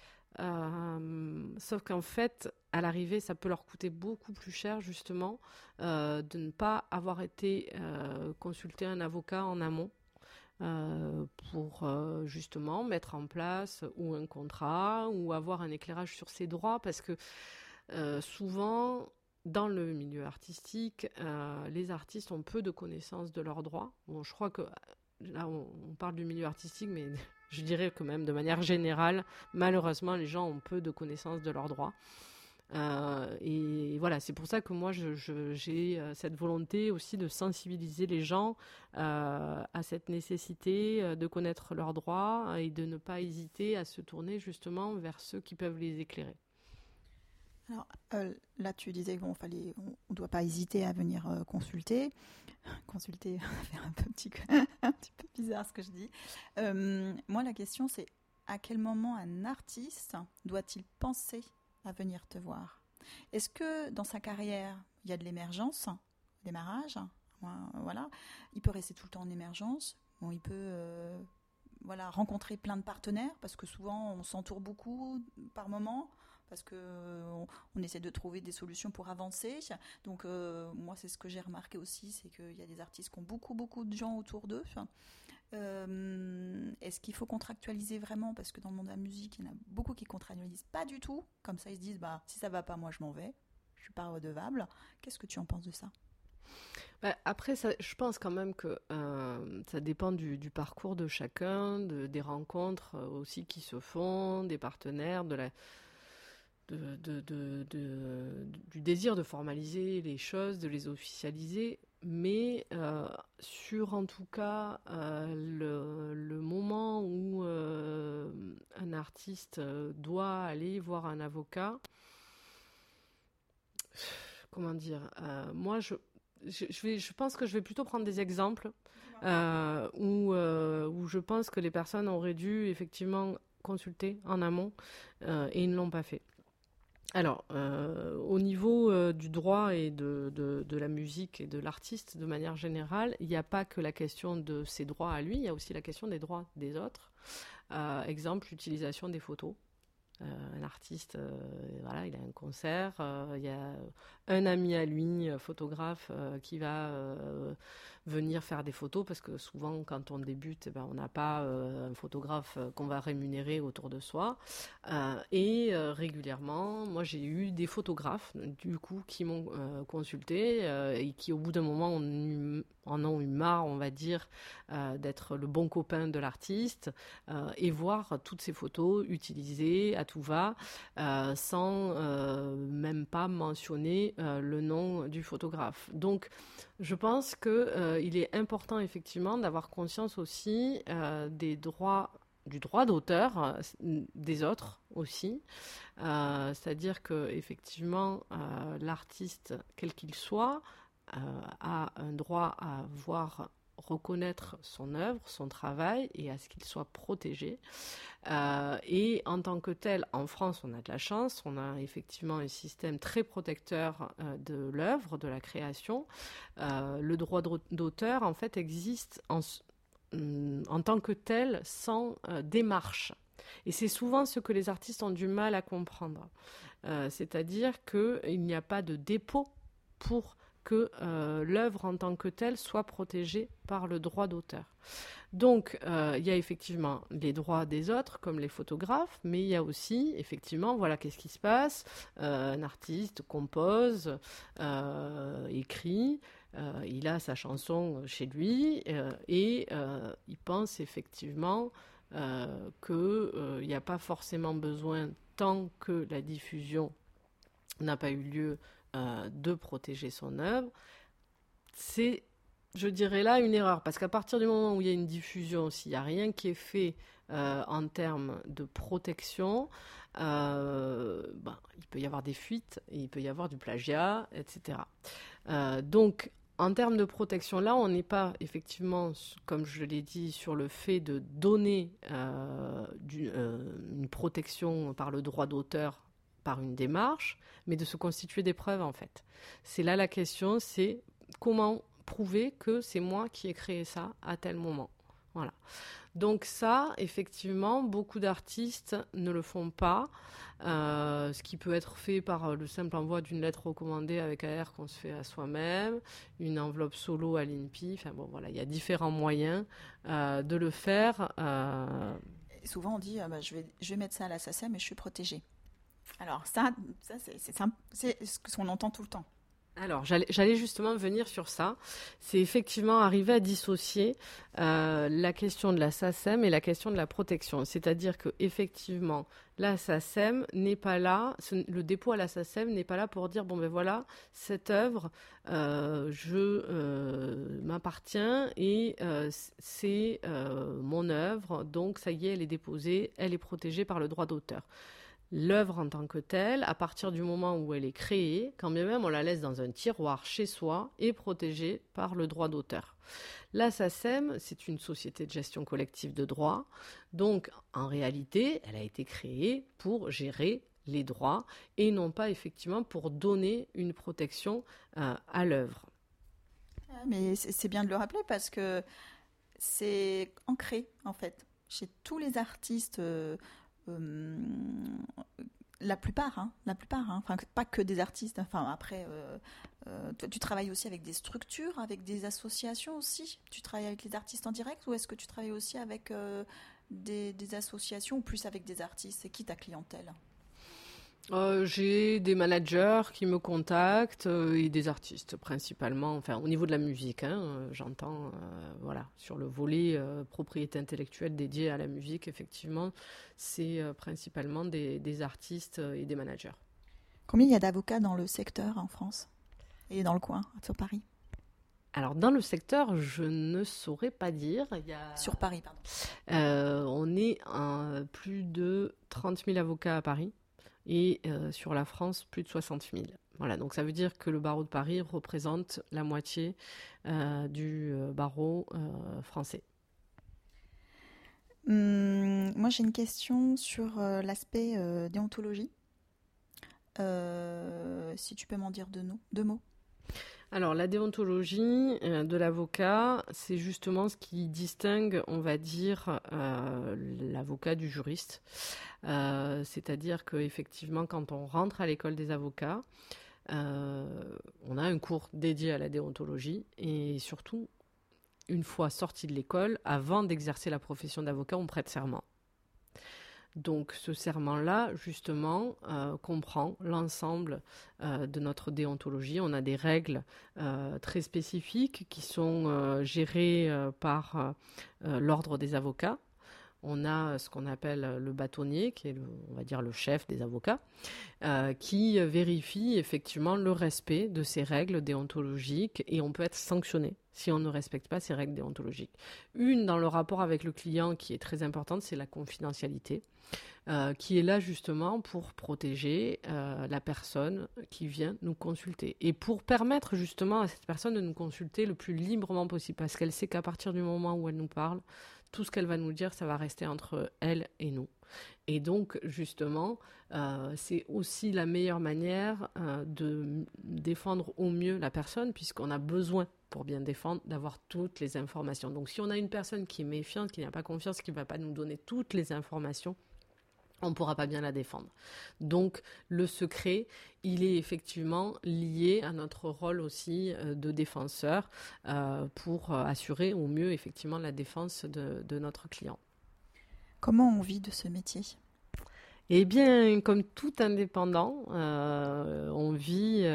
Sauf qu'en fait, à l'arrivée, ça peut leur coûter beaucoup plus cher, justement, de ne pas avoir été consulter un avocat en amont pour justement mettre en place ou un contrat ou avoir un éclairage sur ses droits, parce que souvent, dans le milieu artistique, les artistes ont peu de connaissances de leurs droits. Bon, je crois que là, on parle du milieu artistique, mais je dirais que même de manière générale, malheureusement, les gens ont peu de connaissances de leurs droits. Et voilà, c'est pour ça que moi, j'ai cette volonté aussi de sensibiliser les gens à cette nécessité de connaître leurs droits et de ne pas hésiter à se tourner justement vers ceux qui peuvent les éclairer. Alors là, tu disais qu'on on doit pas hésiter à venir consulter. Consulter, ça fait un petit peu bizarre ce que je dis. Moi, la question, c'est à quel moment un artiste doit-il penser à venir te voir? Est-ce que dans sa carrière, il y a de l'émergence, démarrage, voilà, il peut rester tout le temps en émergence. Bon, il peut rencontrer plein de partenaires, parce que souvent, on s'entoure beaucoup par moment, parce qu'on essaie de trouver des solutions pour avancer. Donc moi, c'est ce que j'ai remarqué aussi, c'est qu'il y a des artistes qui ont beaucoup de gens autour d'eux. Est-ce qu'il faut contractualiser vraiment? Parce que dans le monde de la musique, il y en a beaucoup qui contractualisent pas du tout. Comme ça, ils se disent, si ça va pas, moi je m'en vais. Je suis pas redevable. Qu'est-ce que tu en penses de ça? Après, je pense quand même que ça dépend du parcours de chacun, des rencontres aussi qui se font, des partenaires, du désir de formaliser les choses, de les officialiser, mais sur en tout cas le moment où un artiste doit aller voir un avocat, comment dire, moi je pense que je vais plutôt prendre des exemples où je pense que les personnes auraient dû effectivement consulter en amont et ils ne l'ont pas fait. Alors, au niveau du droit et de la musique et de l'artiste de manière générale, il n'y a pas que la question de ses droits à lui, il y a aussi la question des droits des autres. Exemple, l'utilisation des photos. Un artiste, il a un concert, il y a un ami à lui, photographe, qui va venir faire des photos, parce que souvent quand on débute, on n'a pas un photographe qu'on va rémunérer autour de soi, et régulièrement moi j'ai eu des photographes du coup qui m'ont consulté et qui au bout d'un moment en ont eu marre, on va dire, d'être le bon copain de l'artiste et voir toutes ces photos utilisées à tout va sans même pas mentionner le nom du photographe. Donc je pense qu'il est important effectivement d'avoir conscience aussi du droit d'auteur des autres aussi, c'est-à-dire que effectivement l'artiste quel qu'il soit a un droit à reconnaître son œuvre, son travail, et à ce qu'il soit protégé. Et en tant que tel, en France, on a de la chance, on a effectivement un système très protecteur de l'œuvre, de la création. Le droit d'auteur, en fait, existe en tant que tel, sans démarche. Et c'est souvent ce que les artistes ont du mal à comprendre. C'est-à-dire qu'il n'y a pas de dépôt pour que l'œuvre en tant que telle soit protégée par le droit d'auteur. Donc, il y a effectivement les droits des autres, comme les photographes, mais il y a aussi, effectivement, voilà, qu'est-ce qui se passe. Un artiste compose, écrit, il a sa chanson chez lui, et il pense effectivement qu'il n'y a pas forcément besoin, tant que la diffusion n'a pas eu lieu, de protéger son œuvre. C'est, je dirais là, une erreur, parce qu'à partir du moment où il y a une diffusion, s'il n'y a rien qui est fait en termes de protection, il peut y avoir des fuites, et il peut y avoir du plagiat, etc. Donc, En termes de protection, là, on n'est pas effectivement, comme je l'ai dit, sur le fait de donner une protection par le droit d'auteur par une démarche, mais de se constituer des preuves, en fait. C'est là la question, c'est comment prouver que c'est moi qui ai créé ça à tel moment. Voilà. Donc ça, effectivement, beaucoup d'artistes ne le font pas, ce qui peut être fait par le simple envoi d'une lettre recommandée avec AR qu'on se fait à soi-même, une enveloppe solo à l'INPI, enfin bon voilà, il y a différents moyens de le faire. Souvent on dit je vais mettre ça à la SACEM mais je suis protégée. Alors ça c'est ce qu'on entend tout le temps. Alors, j'allais justement venir sur ça. C'est effectivement arriver à dissocier la question de la SACEM et la question de la protection. C'est-à-dire que effectivement, la SACEM n'est pas là, le dépôt à la SACEM n'est pas là pour dire bon ben voilà, cette œuvre m'appartient et c'est mon œuvre, donc ça y est, elle est déposée, elle est protégée par le droit d'auteur. L'œuvre en tant que telle, à partir du moment où elle est créée, quand bien même on la laisse dans un tiroir chez soi, est protégée par le droit d'auteur. La SACEM, c'est une société de gestion collective de droits, donc en réalité, elle a été créée pour gérer les droits et non pas effectivement pour donner une protection à l'œuvre. Mais c'est bien de le rappeler parce que c'est ancré en fait chez tous les artistes. La plupart, enfin, pas que des artistes. Enfin, après, tu travailles aussi avec des structures, avec des associations aussi. Tu travailles avec les artistes en direct ou est-ce que tu travailles aussi avec des associations ou plus avec des artistes? C'est qui ta clientèle? J'ai des managers qui me contactent et des artistes principalement, enfin au niveau de la musique, j'entends, voilà, sur le volet propriété intellectuelle dédié à la musique, effectivement, c'est principalement des artistes et des managers. Combien il y a d'avocats dans le secteur en France et dans le coin, sur Paris? Alors dans le secteur, je ne saurais pas dire. Sur Paris, pardon. On est à plus de 30 000 avocats à Paris. Et sur la France, plus de 60 000. Voilà, donc ça veut dire que le barreau de Paris représente la moitié du barreau français. Moi, j'ai une question sur l'aspect déontologie. Si tu peux m'en dire deux mots. Alors, la déontologie de l'avocat, c'est justement ce qui distingue, on va dire, l'avocat du juriste. C'est-à-dire qu'effectivement, quand on rentre à l'école des avocats, on a un cours dédié à la déontologie et surtout, une fois sorti de l'école, avant d'exercer la profession d'avocat, on prête serment. Donc ce serment-là, justement, comprend l'ensemble de notre déontologie. On a des règles très spécifiques qui sont gérées par l'ordre des avocats. On a ce qu'on appelle le bâtonnier, qui est, on va dire, le chef des avocats, qui vérifie effectivement le respect de ces règles déontologiques et on peut être sanctionné si on ne respecte pas ces règles déontologiques. Une, dans le rapport avec le client, qui est très importante, c'est la confidentialité, qui est là justement pour protéger la personne qui vient nous consulter et pour permettre justement à cette personne de nous consulter le plus librement possible parce qu'elle sait qu'à partir du moment où elle nous parle, tout ce qu'elle va nous dire, ça va rester entre elle et nous. Et donc, justement, c'est aussi la meilleure manière de défendre au mieux la personne, puisqu'on a besoin, pour bien défendre, d'avoir toutes les informations. Donc, si on a une personne qui est méfiante, qui n'a pas confiance, qui ne va pas nous donner toutes les informations, on ne pourra pas bien la défendre. Donc, le secret, il est effectivement lié à notre rôle aussi de défenseur pour assurer au mieux, effectivement, la défense de notre client. Comment on vit de ce métier ? Eh bien, comme tout indépendant, on vit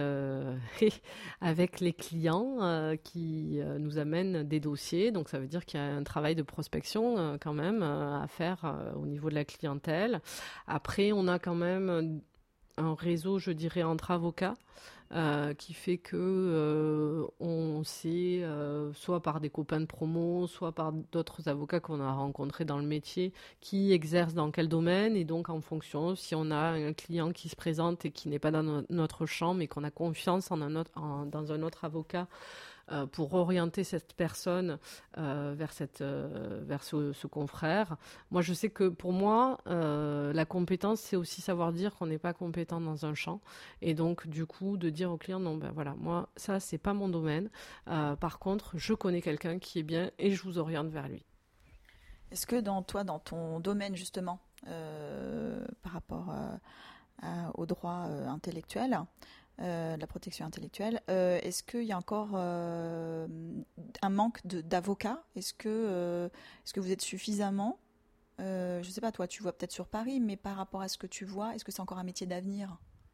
avec les clients qui nous amènent des dossiers. Donc, ça veut dire qu'il y a un travail de prospection quand même à faire au niveau de la clientèle. Après, on a quand même un réseau, je dirais, entre avocats qui fait que on sait, soit par des copains de promo, soit par d'autres avocats qu'on a rencontrés dans le métier, qui exercent dans quel domaine. Et donc, en fonction, si on a un client qui se présente et qui n'est pas dans notre champ, mais qu'on a confiance dans un autre avocat pour orienter cette personne vers ce confrère. Moi, je sais que pour moi, la compétence, c'est aussi savoir dire qu'on n'est pas compétent dans un champ. Et donc, du coup, de dire au client, non, ben voilà, moi, ça, c'est pas mon domaine. Par contre, je connais quelqu'un qui est bien et je vous oriente vers lui. Est-ce que dans ton domaine justement, par rapport au droit intellectuel, de la protection intellectuelle, est-ce qu'il y a encore un manque d'avocats? Est-ce que vous êtes suffisamment, je ne sais pas, toi tu vois peut-être sur Paris, mais par rapport à ce que tu vois, est-ce que c'est encore un métier d'avenir?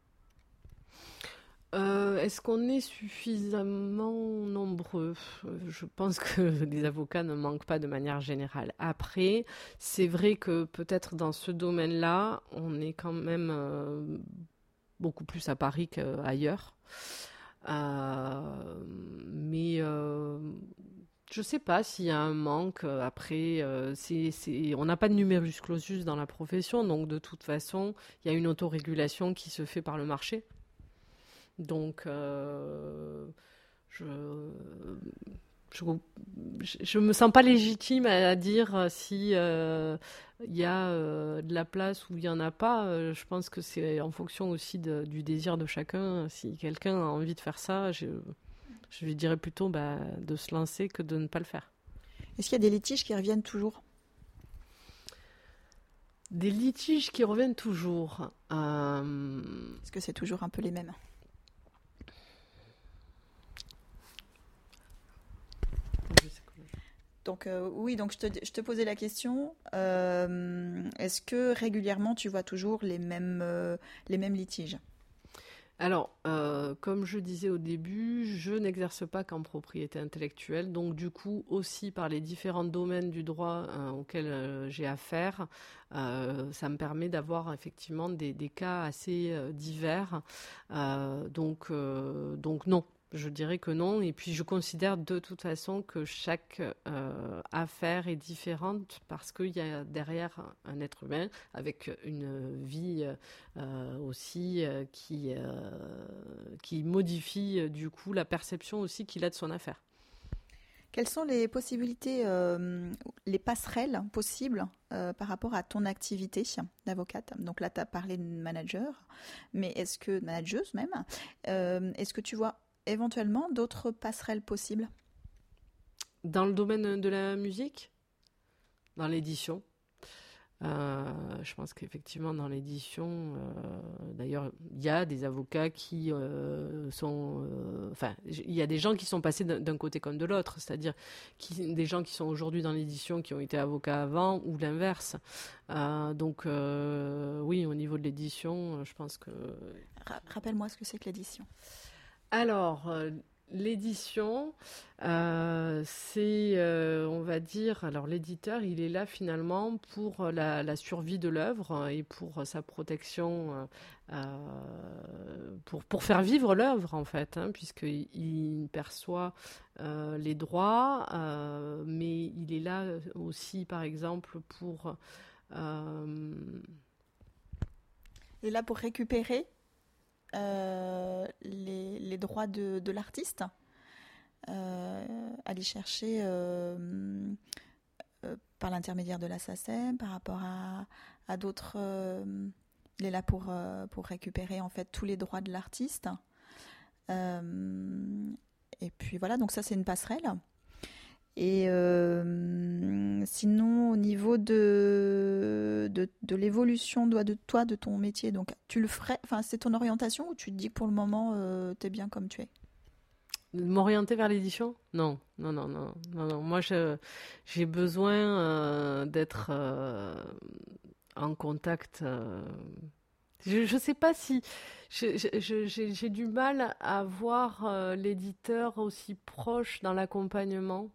Est-ce qu'on est suffisamment nombreux? Je pense que les avocats ne manquent pas de manière générale. Après, c'est vrai que peut-être dans ce domaine-là, on est quand même beaucoup plus à Paris qu'ailleurs. Mais je ne sais pas s'il y a un manque. Après, on n'a pas de numerus clausus dans la profession, donc de toute façon, il y a une autorégulation qui se fait par le marché. Donc, je me sens pas légitime à dire si il y a de la place ou il y en a pas. Je pense que c'est en fonction aussi du désir de chacun. Si quelqu'un a envie de faire ça, je lui dirais plutôt de se lancer que de ne pas le faire. Est-ce qu'il y a des litiges qui reviennent toujours? Des litiges qui reviennent toujours. Est-ce que c'est toujours un peu les mêmes? Donc oui, donc je te posais la question, est-ce que régulièrement tu vois toujours les mêmes litiges? Alors, comme je disais au début, je n'exerce pas qu'en propriété intellectuelle, donc du coup aussi par les différents domaines du droit auxquels j'ai affaire, ça me permet d'avoir effectivement des cas assez divers. Donc non. Je dirais que non, et puis je considère de toute façon que chaque affaire est différente parce qu'il y a derrière un être humain avec une vie aussi qui modifie du coup la perception aussi qu'il a de son affaire. Quelles sont les possibilités, les passerelles possibles par rapport à ton activité d'avocate? Donc là, tu as parlé de manager, mais manageuse même, est-ce que tu vois éventuellement d'autres passerelles possibles? Dans le domaine de la musique, dans l'édition. Je pense qu'effectivement dans l'édition, d'ailleurs, il y a des avocats qui sont... Enfin, il y a des gens qui sont passés d'un côté comme de l'autre, c'est-à-dire des gens qui sont aujourd'hui dans l'édition qui ont été avocats avant ou l'inverse. Donc, oui, au niveau de l'édition, je pense que... Rappelle-moi ce que c'est que l'édition. Alors, l'édition, c'est, on va dire, alors l'éditeur, il est là finalement pour la survie de l'œuvre et pour sa protection, pour faire vivre l'œuvre en fait, puisqu'il perçoit les droits, mais il est là aussi, par exemple, pour... Il est là pour récupérer les droits de l'artiste, aller chercher par l'intermédiaire de la SACEM, par rapport à d'autres. Il est là pour récupérer en fait tous les droits de l'artiste. Et puis voilà, donc ça c'est une passerelle. Et sinon, au niveau de l'évolution de ton métier, donc tu le ferais, enfin c'est ton orientation ou tu te dis que pour le moment t'es bien comme tu es? M'orienter vers l'édition? Non. Moi, j'ai besoin d'être en contact. Je ne sais pas si j'ai du mal à voir l'éditeur aussi proche dans l'accompagnement.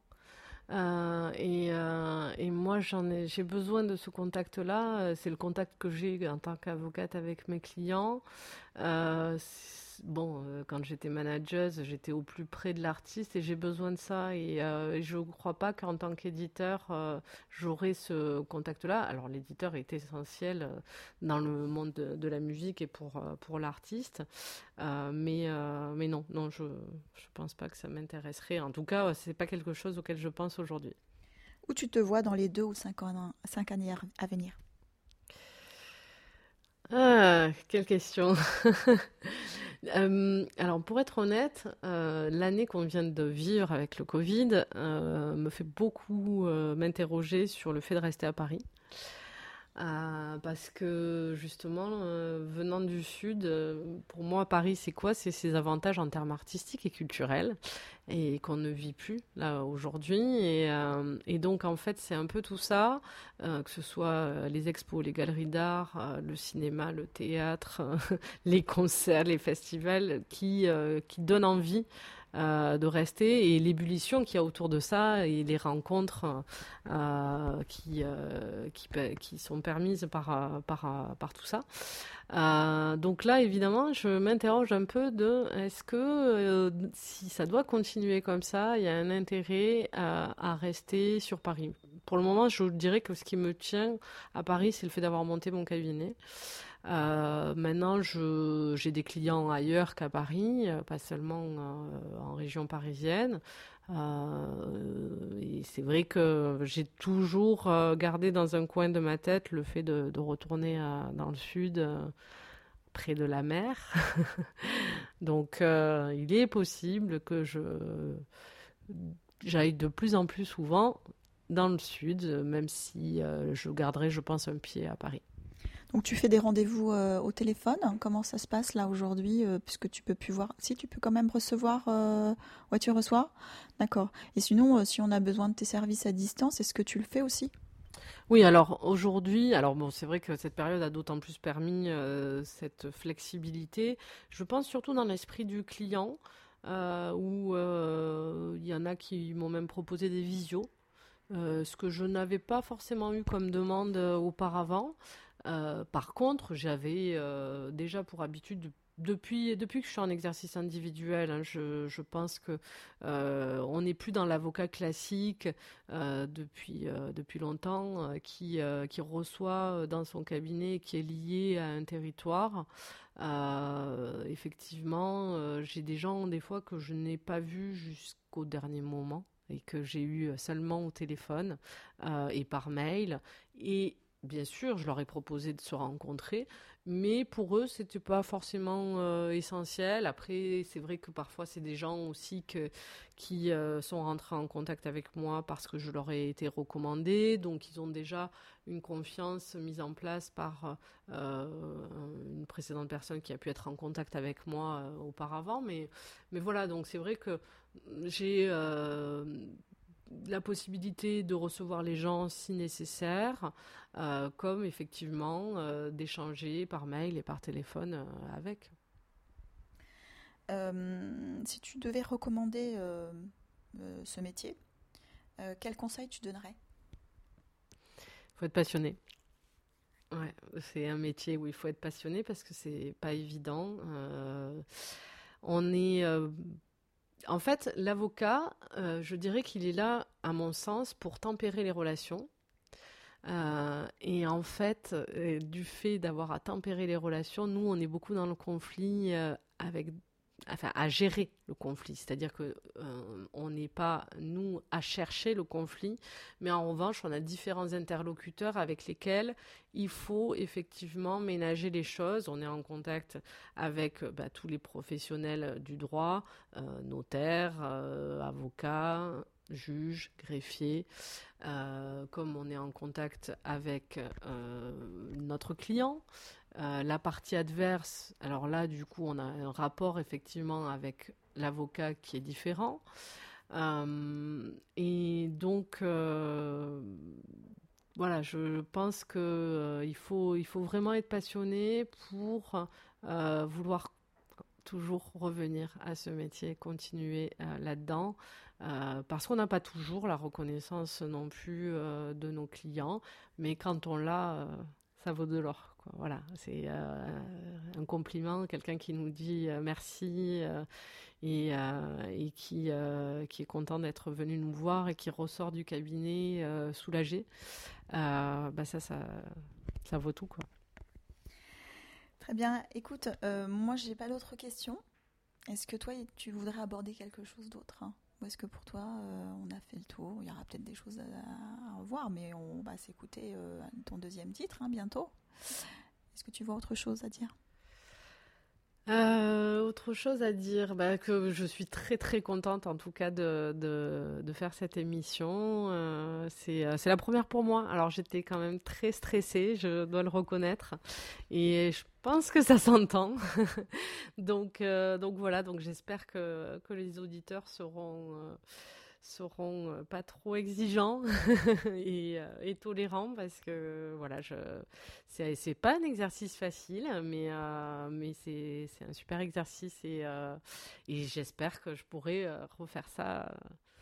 Et moi, j'ai besoin de ce contact-là. C'est le contact que j'ai en tant qu'avocate avec mes clients. quand j'étais manageuse, j'étais au plus près de l'artiste et j'ai besoin de ça. Et je ne crois pas qu'en tant qu'éditeur, j'aurais ce contact-là. Alors, l'éditeur est essentiel dans le monde de la musique et pour l'artiste. Mais non, je ne pense pas que ça m'intéresserait. En tout cas, ce n'est pas quelque chose auquel je pense aujourd'hui. Où tu te vois dans les 2 ou 5 années à venir? Ah, quelle question. Alors, pour être honnête, l'année qu'on vient de vivre avec le Covid me fait beaucoup m'interroger sur le fait de rester à Paris. Parce que justement, venant du Sud, pour moi, Paris, c'est quoi? C'est ses avantages en termes artistiques et culturels, et qu'on ne vit plus là aujourd'hui. Et donc, en fait, c'est un peu tout ça, que ce soit les expos, les galeries d'art, le cinéma, le théâtre, les concerts, les festivals, qui donnent envie de rester, et l'ébullition qu'il y a autour de ça et les rencontres qui sont permises par tout ça. Donc là, évidemment, je m'interroge un peu de est-ce que si ça doit continuer comme ça, il y a un intérêt à rester sur Paris. Pour le moment, je dirais que ce qui me tient à Paris, c'est le fait d'avoir monté mon cabinet. Maintenant, j'ai des clients ailleurs qu'à Paris, pas seulement en région parisienne. Et c'est vrai que j'ai toujours gardé dans un coin de ma tête le fait de retourner dans le sud, près de la mer. Donc, il est possible que j'aille de plus en plus souvent dans le sud, même si je garderai, je pense, un pied à Paris. Donc tu fais des rendez-vous au téléphone. Comment ça se passe là aujourd'hui, puisque tu peux plus voir. Si tu peux quand même recevoir, ouais, tu reçois. D'accord. Et sinon, si on a besoin de tes services à distance, est-ce que tu le fais aussi? Oui, alors aujourd'hui, c'est vrai que cette période a d'autant plus permis cette flexibilité. Je pense surtout dans l'esprit du client, où il y en a qui m'ont même proposé des visios. Ce que je n'avais pas forcément eu comme demande auparavant. Par contre, j'avais déjà pour habitude, depuis que je suis en exercice individuel, hein, je pense que on n'est plus dans l'avocat classique depuis longtemps, qui reçoit dans son cabinet, qui est lié à un territoire. Effectivement, j'ai des gens des fois que je n'ai pas vus jusqu'au dernier moment et que j'ai eu seulement au téléphone et par mail. Et bien sûr, je leur ai proposé de se rencontrer, mais pour eux, c'était pas forcément essentiel. Après, c'est vrai que parfois, c'est des gens aussi qui sont rentrés en contact avec moi parce que je leur ai été recommandée. Donc, ils ont déjà une confiance mise en place par une précédente personne qui a pu être en contact avec moi auparavant. Mais voilà, donc c'est vrai que j'ai la possibilité de recevoir les gens si nécessaire, comme effectivement d'échanger par mail et par téléphone avec. Si tu devais recommander ce métier, quel conseil tu donnerais? Il faut être passionné. Ouais, c'est un métier où il faut être passionné parce que c'est pas évident. On est En fait, l'avocat, je dirais qu'il est là, à mon sens, pour tempérer les relations. Et en fait, du fait d'avoir à tempérer les relations, nous, on est beaucoup dans le conflit à gérer le conflit. C'est-à-dire que on n'est pas, nous, à chercher le conflit, mais en revanche, on a différents interlocuteurs avec lesquels il faut effectivement ménager les choses. On est en contact avec tous les professionnels du droit, notaires, avocats, juges, greffiers, comme on est en contact avec notre client. La partie adverse, alors là, du coup, on a un rapport effectivement avec l'avocat qui est différent. Et donc, voilà, je pense que il faut vraiment être passionné pour vouloir toujours revenir à ce métier, continuer là-dedans, parce qu'on n'a pas toujours la reconnaissance non plus de nos clients, mais quand on l'a, ça vaut de l'or, quoi. Voilà, c'est un compliment, quelqu'un qui nous dit merci et qui est content d'être venu nous voir et qui ressort du cabinet soulagé. Ça vaut tout, quoi. Très bien. Écoute, moi, j'ai pas d'autres questions. Est-ce que toi, tu voudrais aborder quelque chose d'autre, hein? Ou est-ce que pour toi, on a fait le tour? Il y aura peut-être des choses à revoir, mais on va s'écouter ton deuxième titre, hein, bientôt. Est-ce que tu vois autre chose à dire? Autre chose à dire, que je suis très très contente en tout cas de faire cette émission. C'est la première pour moi. Alors j'étais quand même très stressée, je dois le reconnaître, et je pense que ça s'entend. Donc voilà, donc j'espère que les auditeurs seront pas trop exigeants et tolérants, parce que voilà, c'est pas un exercice facile, mais c'est un super exercice, et j'espère que je pourrai refaire ça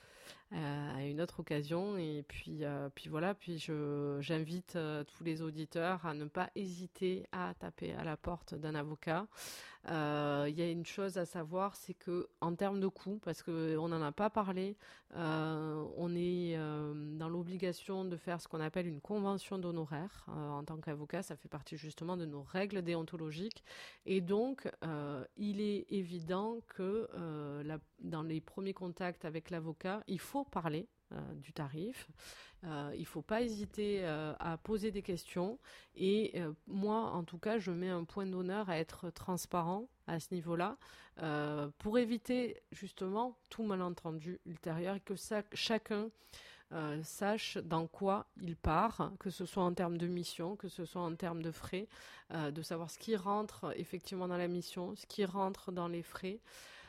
à une autre occasion. Et puis voilà, puis j'invite tous les auditeurs à ne pas hésiter à taper à la porte d'un avocat. Il y a une chose à savoir, c'est que en termes de coûts, parce qu'on n'en a pas parlé, on est dans l'obligation de faire ce qu'on appelle une convention d'honoraires en tant qu'avocat. Ça fait partie justement de nos règles déontologiques, et donc il est évident que dans les premiers contacts avec l'avocat, il faut parler du tarif. Il ne faut pas hésiter à poser des questions, et moi en tout cas je mets un point d'honneur à être transparent à ce niveau-là, pour éviter justement tout malentendu ultérieur, et que chacun sache dans quoi il part, que ce soit en termes de mission, que ce soit en termes de frais, de savoir ce qui rentre effectivement dans la mission, ce qui rentre dans les frais.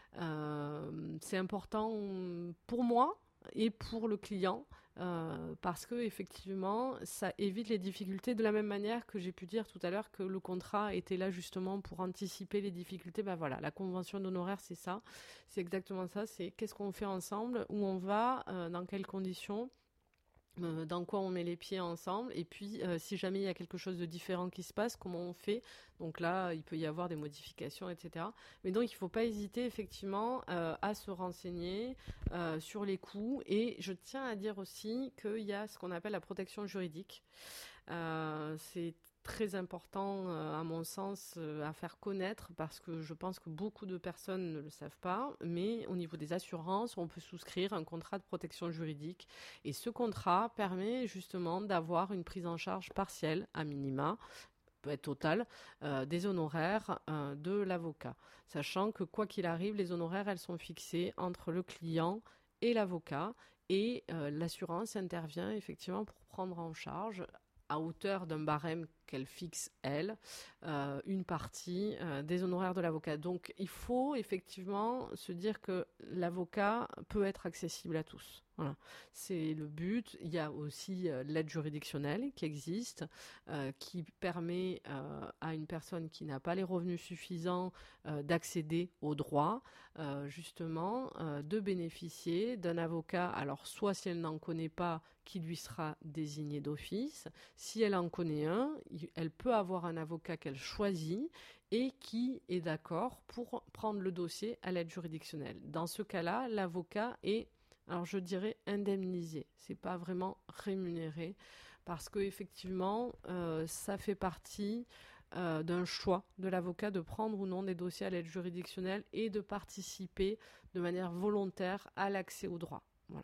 C'est important pour moi et pour le client, parce que effectivement ça évite les difficultés, de la même manière que j'ai pu dire tout à l'heure que le contrat était là justement pour anticiper les difficultés. Voilà, la convention d'honoraires, c'est ça, c'est exactement ça, c'est qu'est-ce qu'on fait ensemble, où on va, dans quelles conditions, dans quoi on met les pieds ensemble, et puis si jamais il y a quelque chose de différent qui se passe, comment on fait. Donc là, il peut y avoir des modifications, etc. Mais donc, il ne faut pas hésiter effectivement à se renseigner sur les coûts. Et je tiens à dire aussi qu'il y a ce qu'on appelle la protection juridique. C'est très important, à mon sens, à faire connaître, parce que je pense que beaucoup de personnes ne le savent pas, mais au niveau des assurances, on peut souscrire un contrat de protection juridique, et ce contrat permet justement d'avoir une prise en charge partielle, à minima, peut être totale, des honoraires de l'avocat, sachant que quoi qu'il arrive, les honoraires, elles sont fixées entre le client et l'avocat, et l'assurance intervient effectivement pour prendre en charge, à hauteur d'un barème qu'elle fixe, elle, une partie des honoraires de l'avocat. Donc, il faut effectivement se dire que l'avocat peut être accessible à tous. Voilà. C'est le but. Il y a aussi l'aide juridictionnelle qui existe, qui permet à une personne qui n'a pas les revenus suffisants d'accéder aux droits, justement, de bénéficier d'un avocat. Alors, soit si elle n'en connaît pas, qui lui sera désigné d'office. Si elle en connaît un, elle peut avoir un avocat qu'elle choisit et qui est d'accord pour prendre le dossier à l'aide juridictionnelle. Dans ce cas-là, l'avocat est, alors je dirais, indemnisé. C'est pas vraiment rémunéré, parce que effectivement, ça fait partie d'un choix de l'avocat de prendre ou non des dossiers à l'aide juridictionnelle et de participer de manière volontaire à l'accès au droit. Voilà.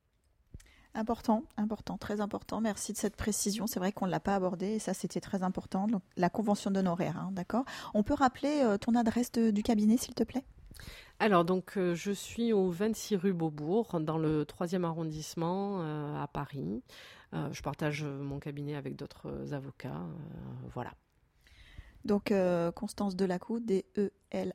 Important, très important. Merci de cette précision. C'est vrai qu'on ne l'a pas abordé, et ça, c'était très important. Donc, la convention d'honoraires, hein, d'accord. On peut rappeler ton adresse du cabinet, s'il te plaît? Alors, donc, je suis au 26 rue Beaubourg, dans le 3e arrondissement, à Paris. Je partage mon cabinet avec d'autres avocats. Voilà. Donc, Constance Delacaux, Delacaux.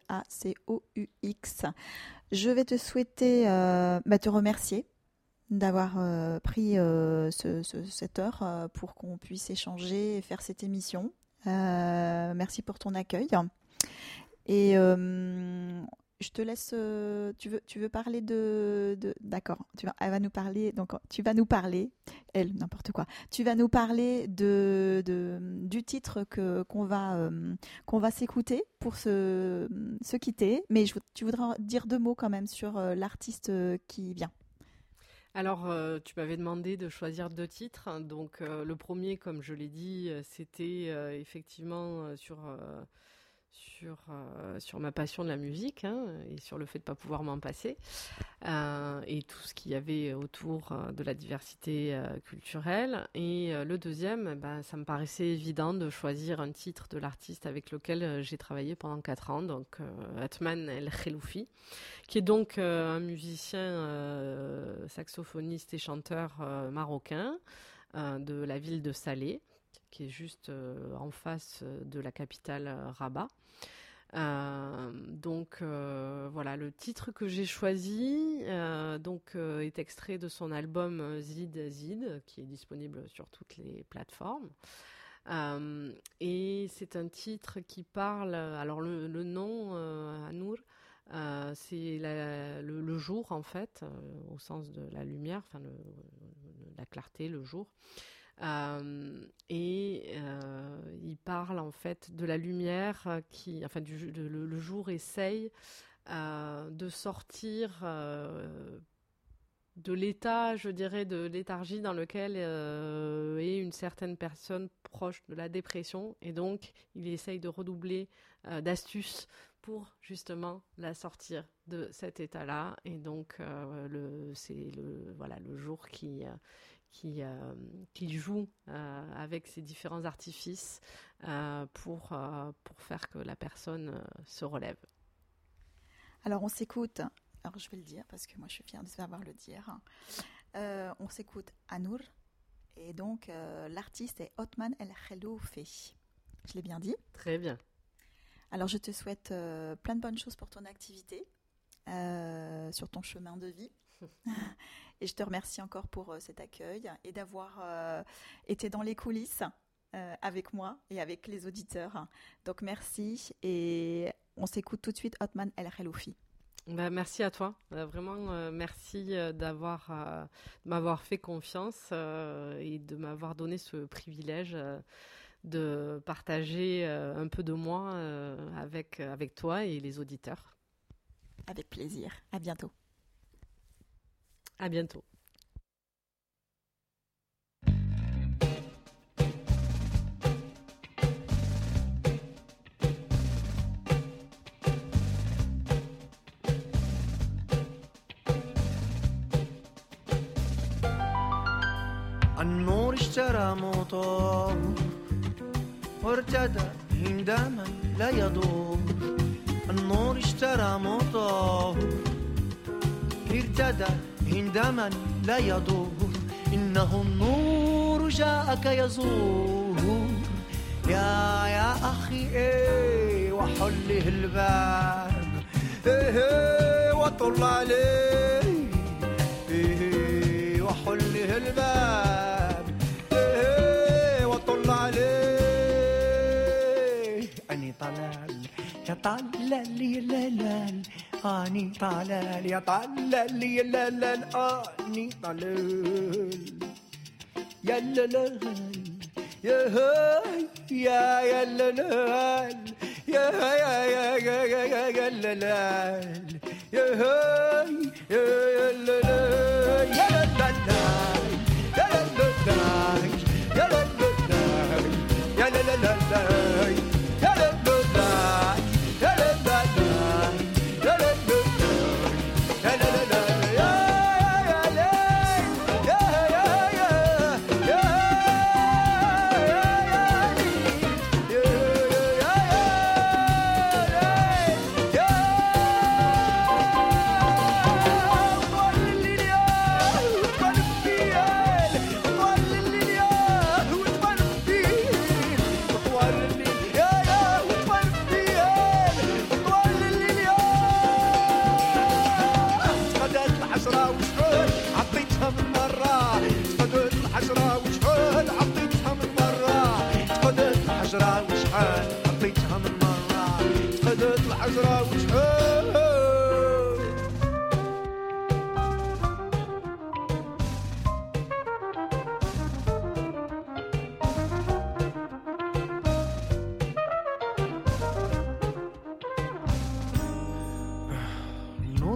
Je vais te souhaiter, te remercier d'avoir pris cette heure pour qu'on puisse échanger et faire cette émission. Merci pour ton accueil. Et je te laisse. Tu veux parler d'accord. Elle va nous parler. Donc, tu vas nous parler. Elle, n'importe quoi. Tu vas nous parler du titre qu'on va s'écouter pour se quitter. Mais tu voudrais dire 2 mots quand même sur l'artiste qui vient. Alors, tu m'avais demandé de choisir 2 titres. Donc, le premier, comme je l'ai dit, c'était effectivement sur ma passion de la musique, hein, et sur le fait de ne pas pouvoir m'en passer, et tout ce qu'il y avait autour de la diversité culturelle. Et le deuxième, ça me paraissait évident de choisir un titre de l'artiste avec lequel j'ai travaillé pendant 4 ans, donc Othman El Kheloufi, qui est donc un musicien saxophoniste et chanteur marocain de la ville de Salé, qui est juste en face de la capitale Rabat. Donc voilà, le titre que j'ai choisi est extrait de son album Zid Zid, qui est disponible sur toutes les plateformes. Et c'est un titre qui parle, alors le nom Anour, c'est le jour en fait, au sens de la lumière, enfin la clarté, le jour. Il parle en fait de la lumière le jour essaye de sortir de l'état, je dirais, de léthargie dans lequel est une certaine personne proche de la dépression, et donc il essaye de redoubler d'astuces pour justement la sortir de cet état-là. Et donc c'est le jour qui joue avec ses différents artifices pour faire que la personne se relève. Alors on s'écoute, alors je vais le dire parce que moi je suis fière de savoir le dire. On s'écoute Anour, et donc l'artiste est Othman El Kheloufi. Je l'ai bien dit? Très bien. Alors je te souhaite plein de bonnes choses pour ton activité, sur ton chemin de vie. Et je te remercie encore pour cet accueil et d'avoir été dans les coulisses avec moi et avec les auditeurs. Donc merci, et on s'écoute tout de suite Othman El Kheloufi. Merci à toi, vraiment merci de m'avoir fait confiance et de m'avoir donné ce privilège de partager un peu de moi avec toi et les auditeurs. Avec plaisir, à bientôt. À bientôt. النور اشترى موتور وارتدى عندما لا يدور. النور اشترى موتور ارتدى عندما لا يدور. إنه النور جاءك يزور يا أخي وحله الباب وطل عليه وحله الباب وطل عليه. أني طلال يا طلال يا لالال أني طلال يا طلال يا لالال أني طلال يا لالال يا هاي يا لالال يا هاي يا لالال يا هاي يا لالال يا لالال يا لالال يا لالال يا لالال عطيتها من مرة. خدت الحجرة وشحال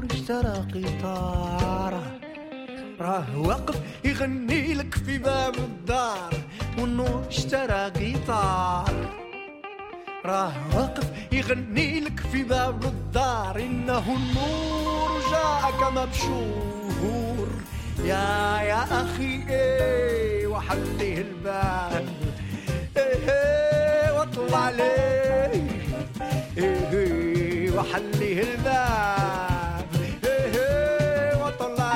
نور اشترى قطار راه واقف يغني لك في باب الدار والنور اشترى قطار راه واقف يغني لك في باب الدار إنه النور جاءك مبشور يا أخي إيه وحليه الباب إيه واطلع عليه إيه وحليه الباب إيه واطلع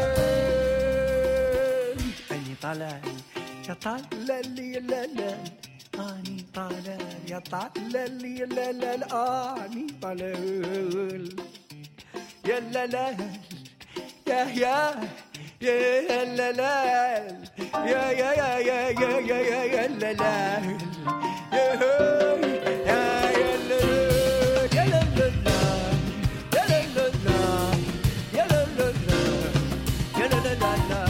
عليه أني طلع يا طلع لي لا لا أني طلال يا طلال يا لا لا أني طلال يا لا لا يا يا لا لا يا يا يا يا يا يا يا لا لا يا يا لا يا لا لا يا لا لا يا لا لا يا لا لا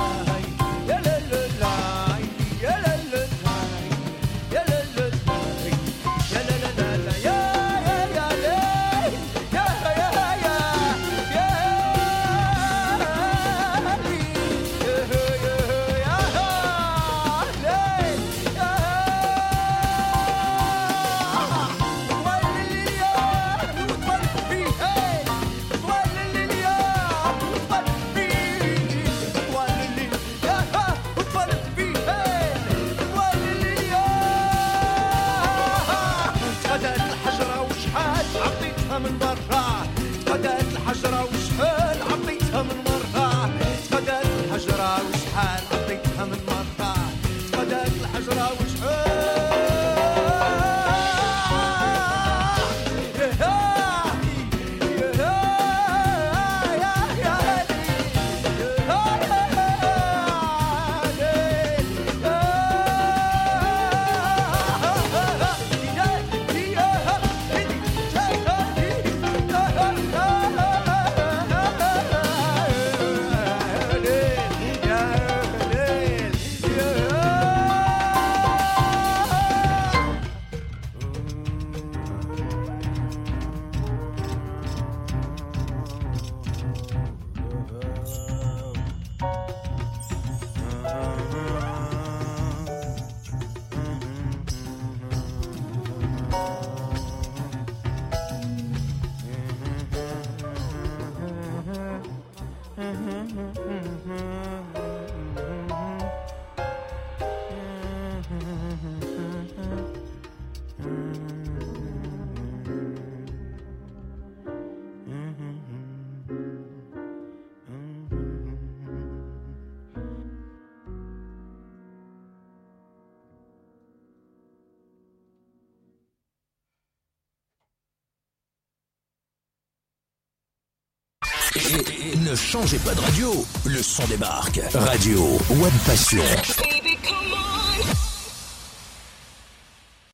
Et ne changez pas de radio, le son débarque. Radio Web Passion. Baby, come on.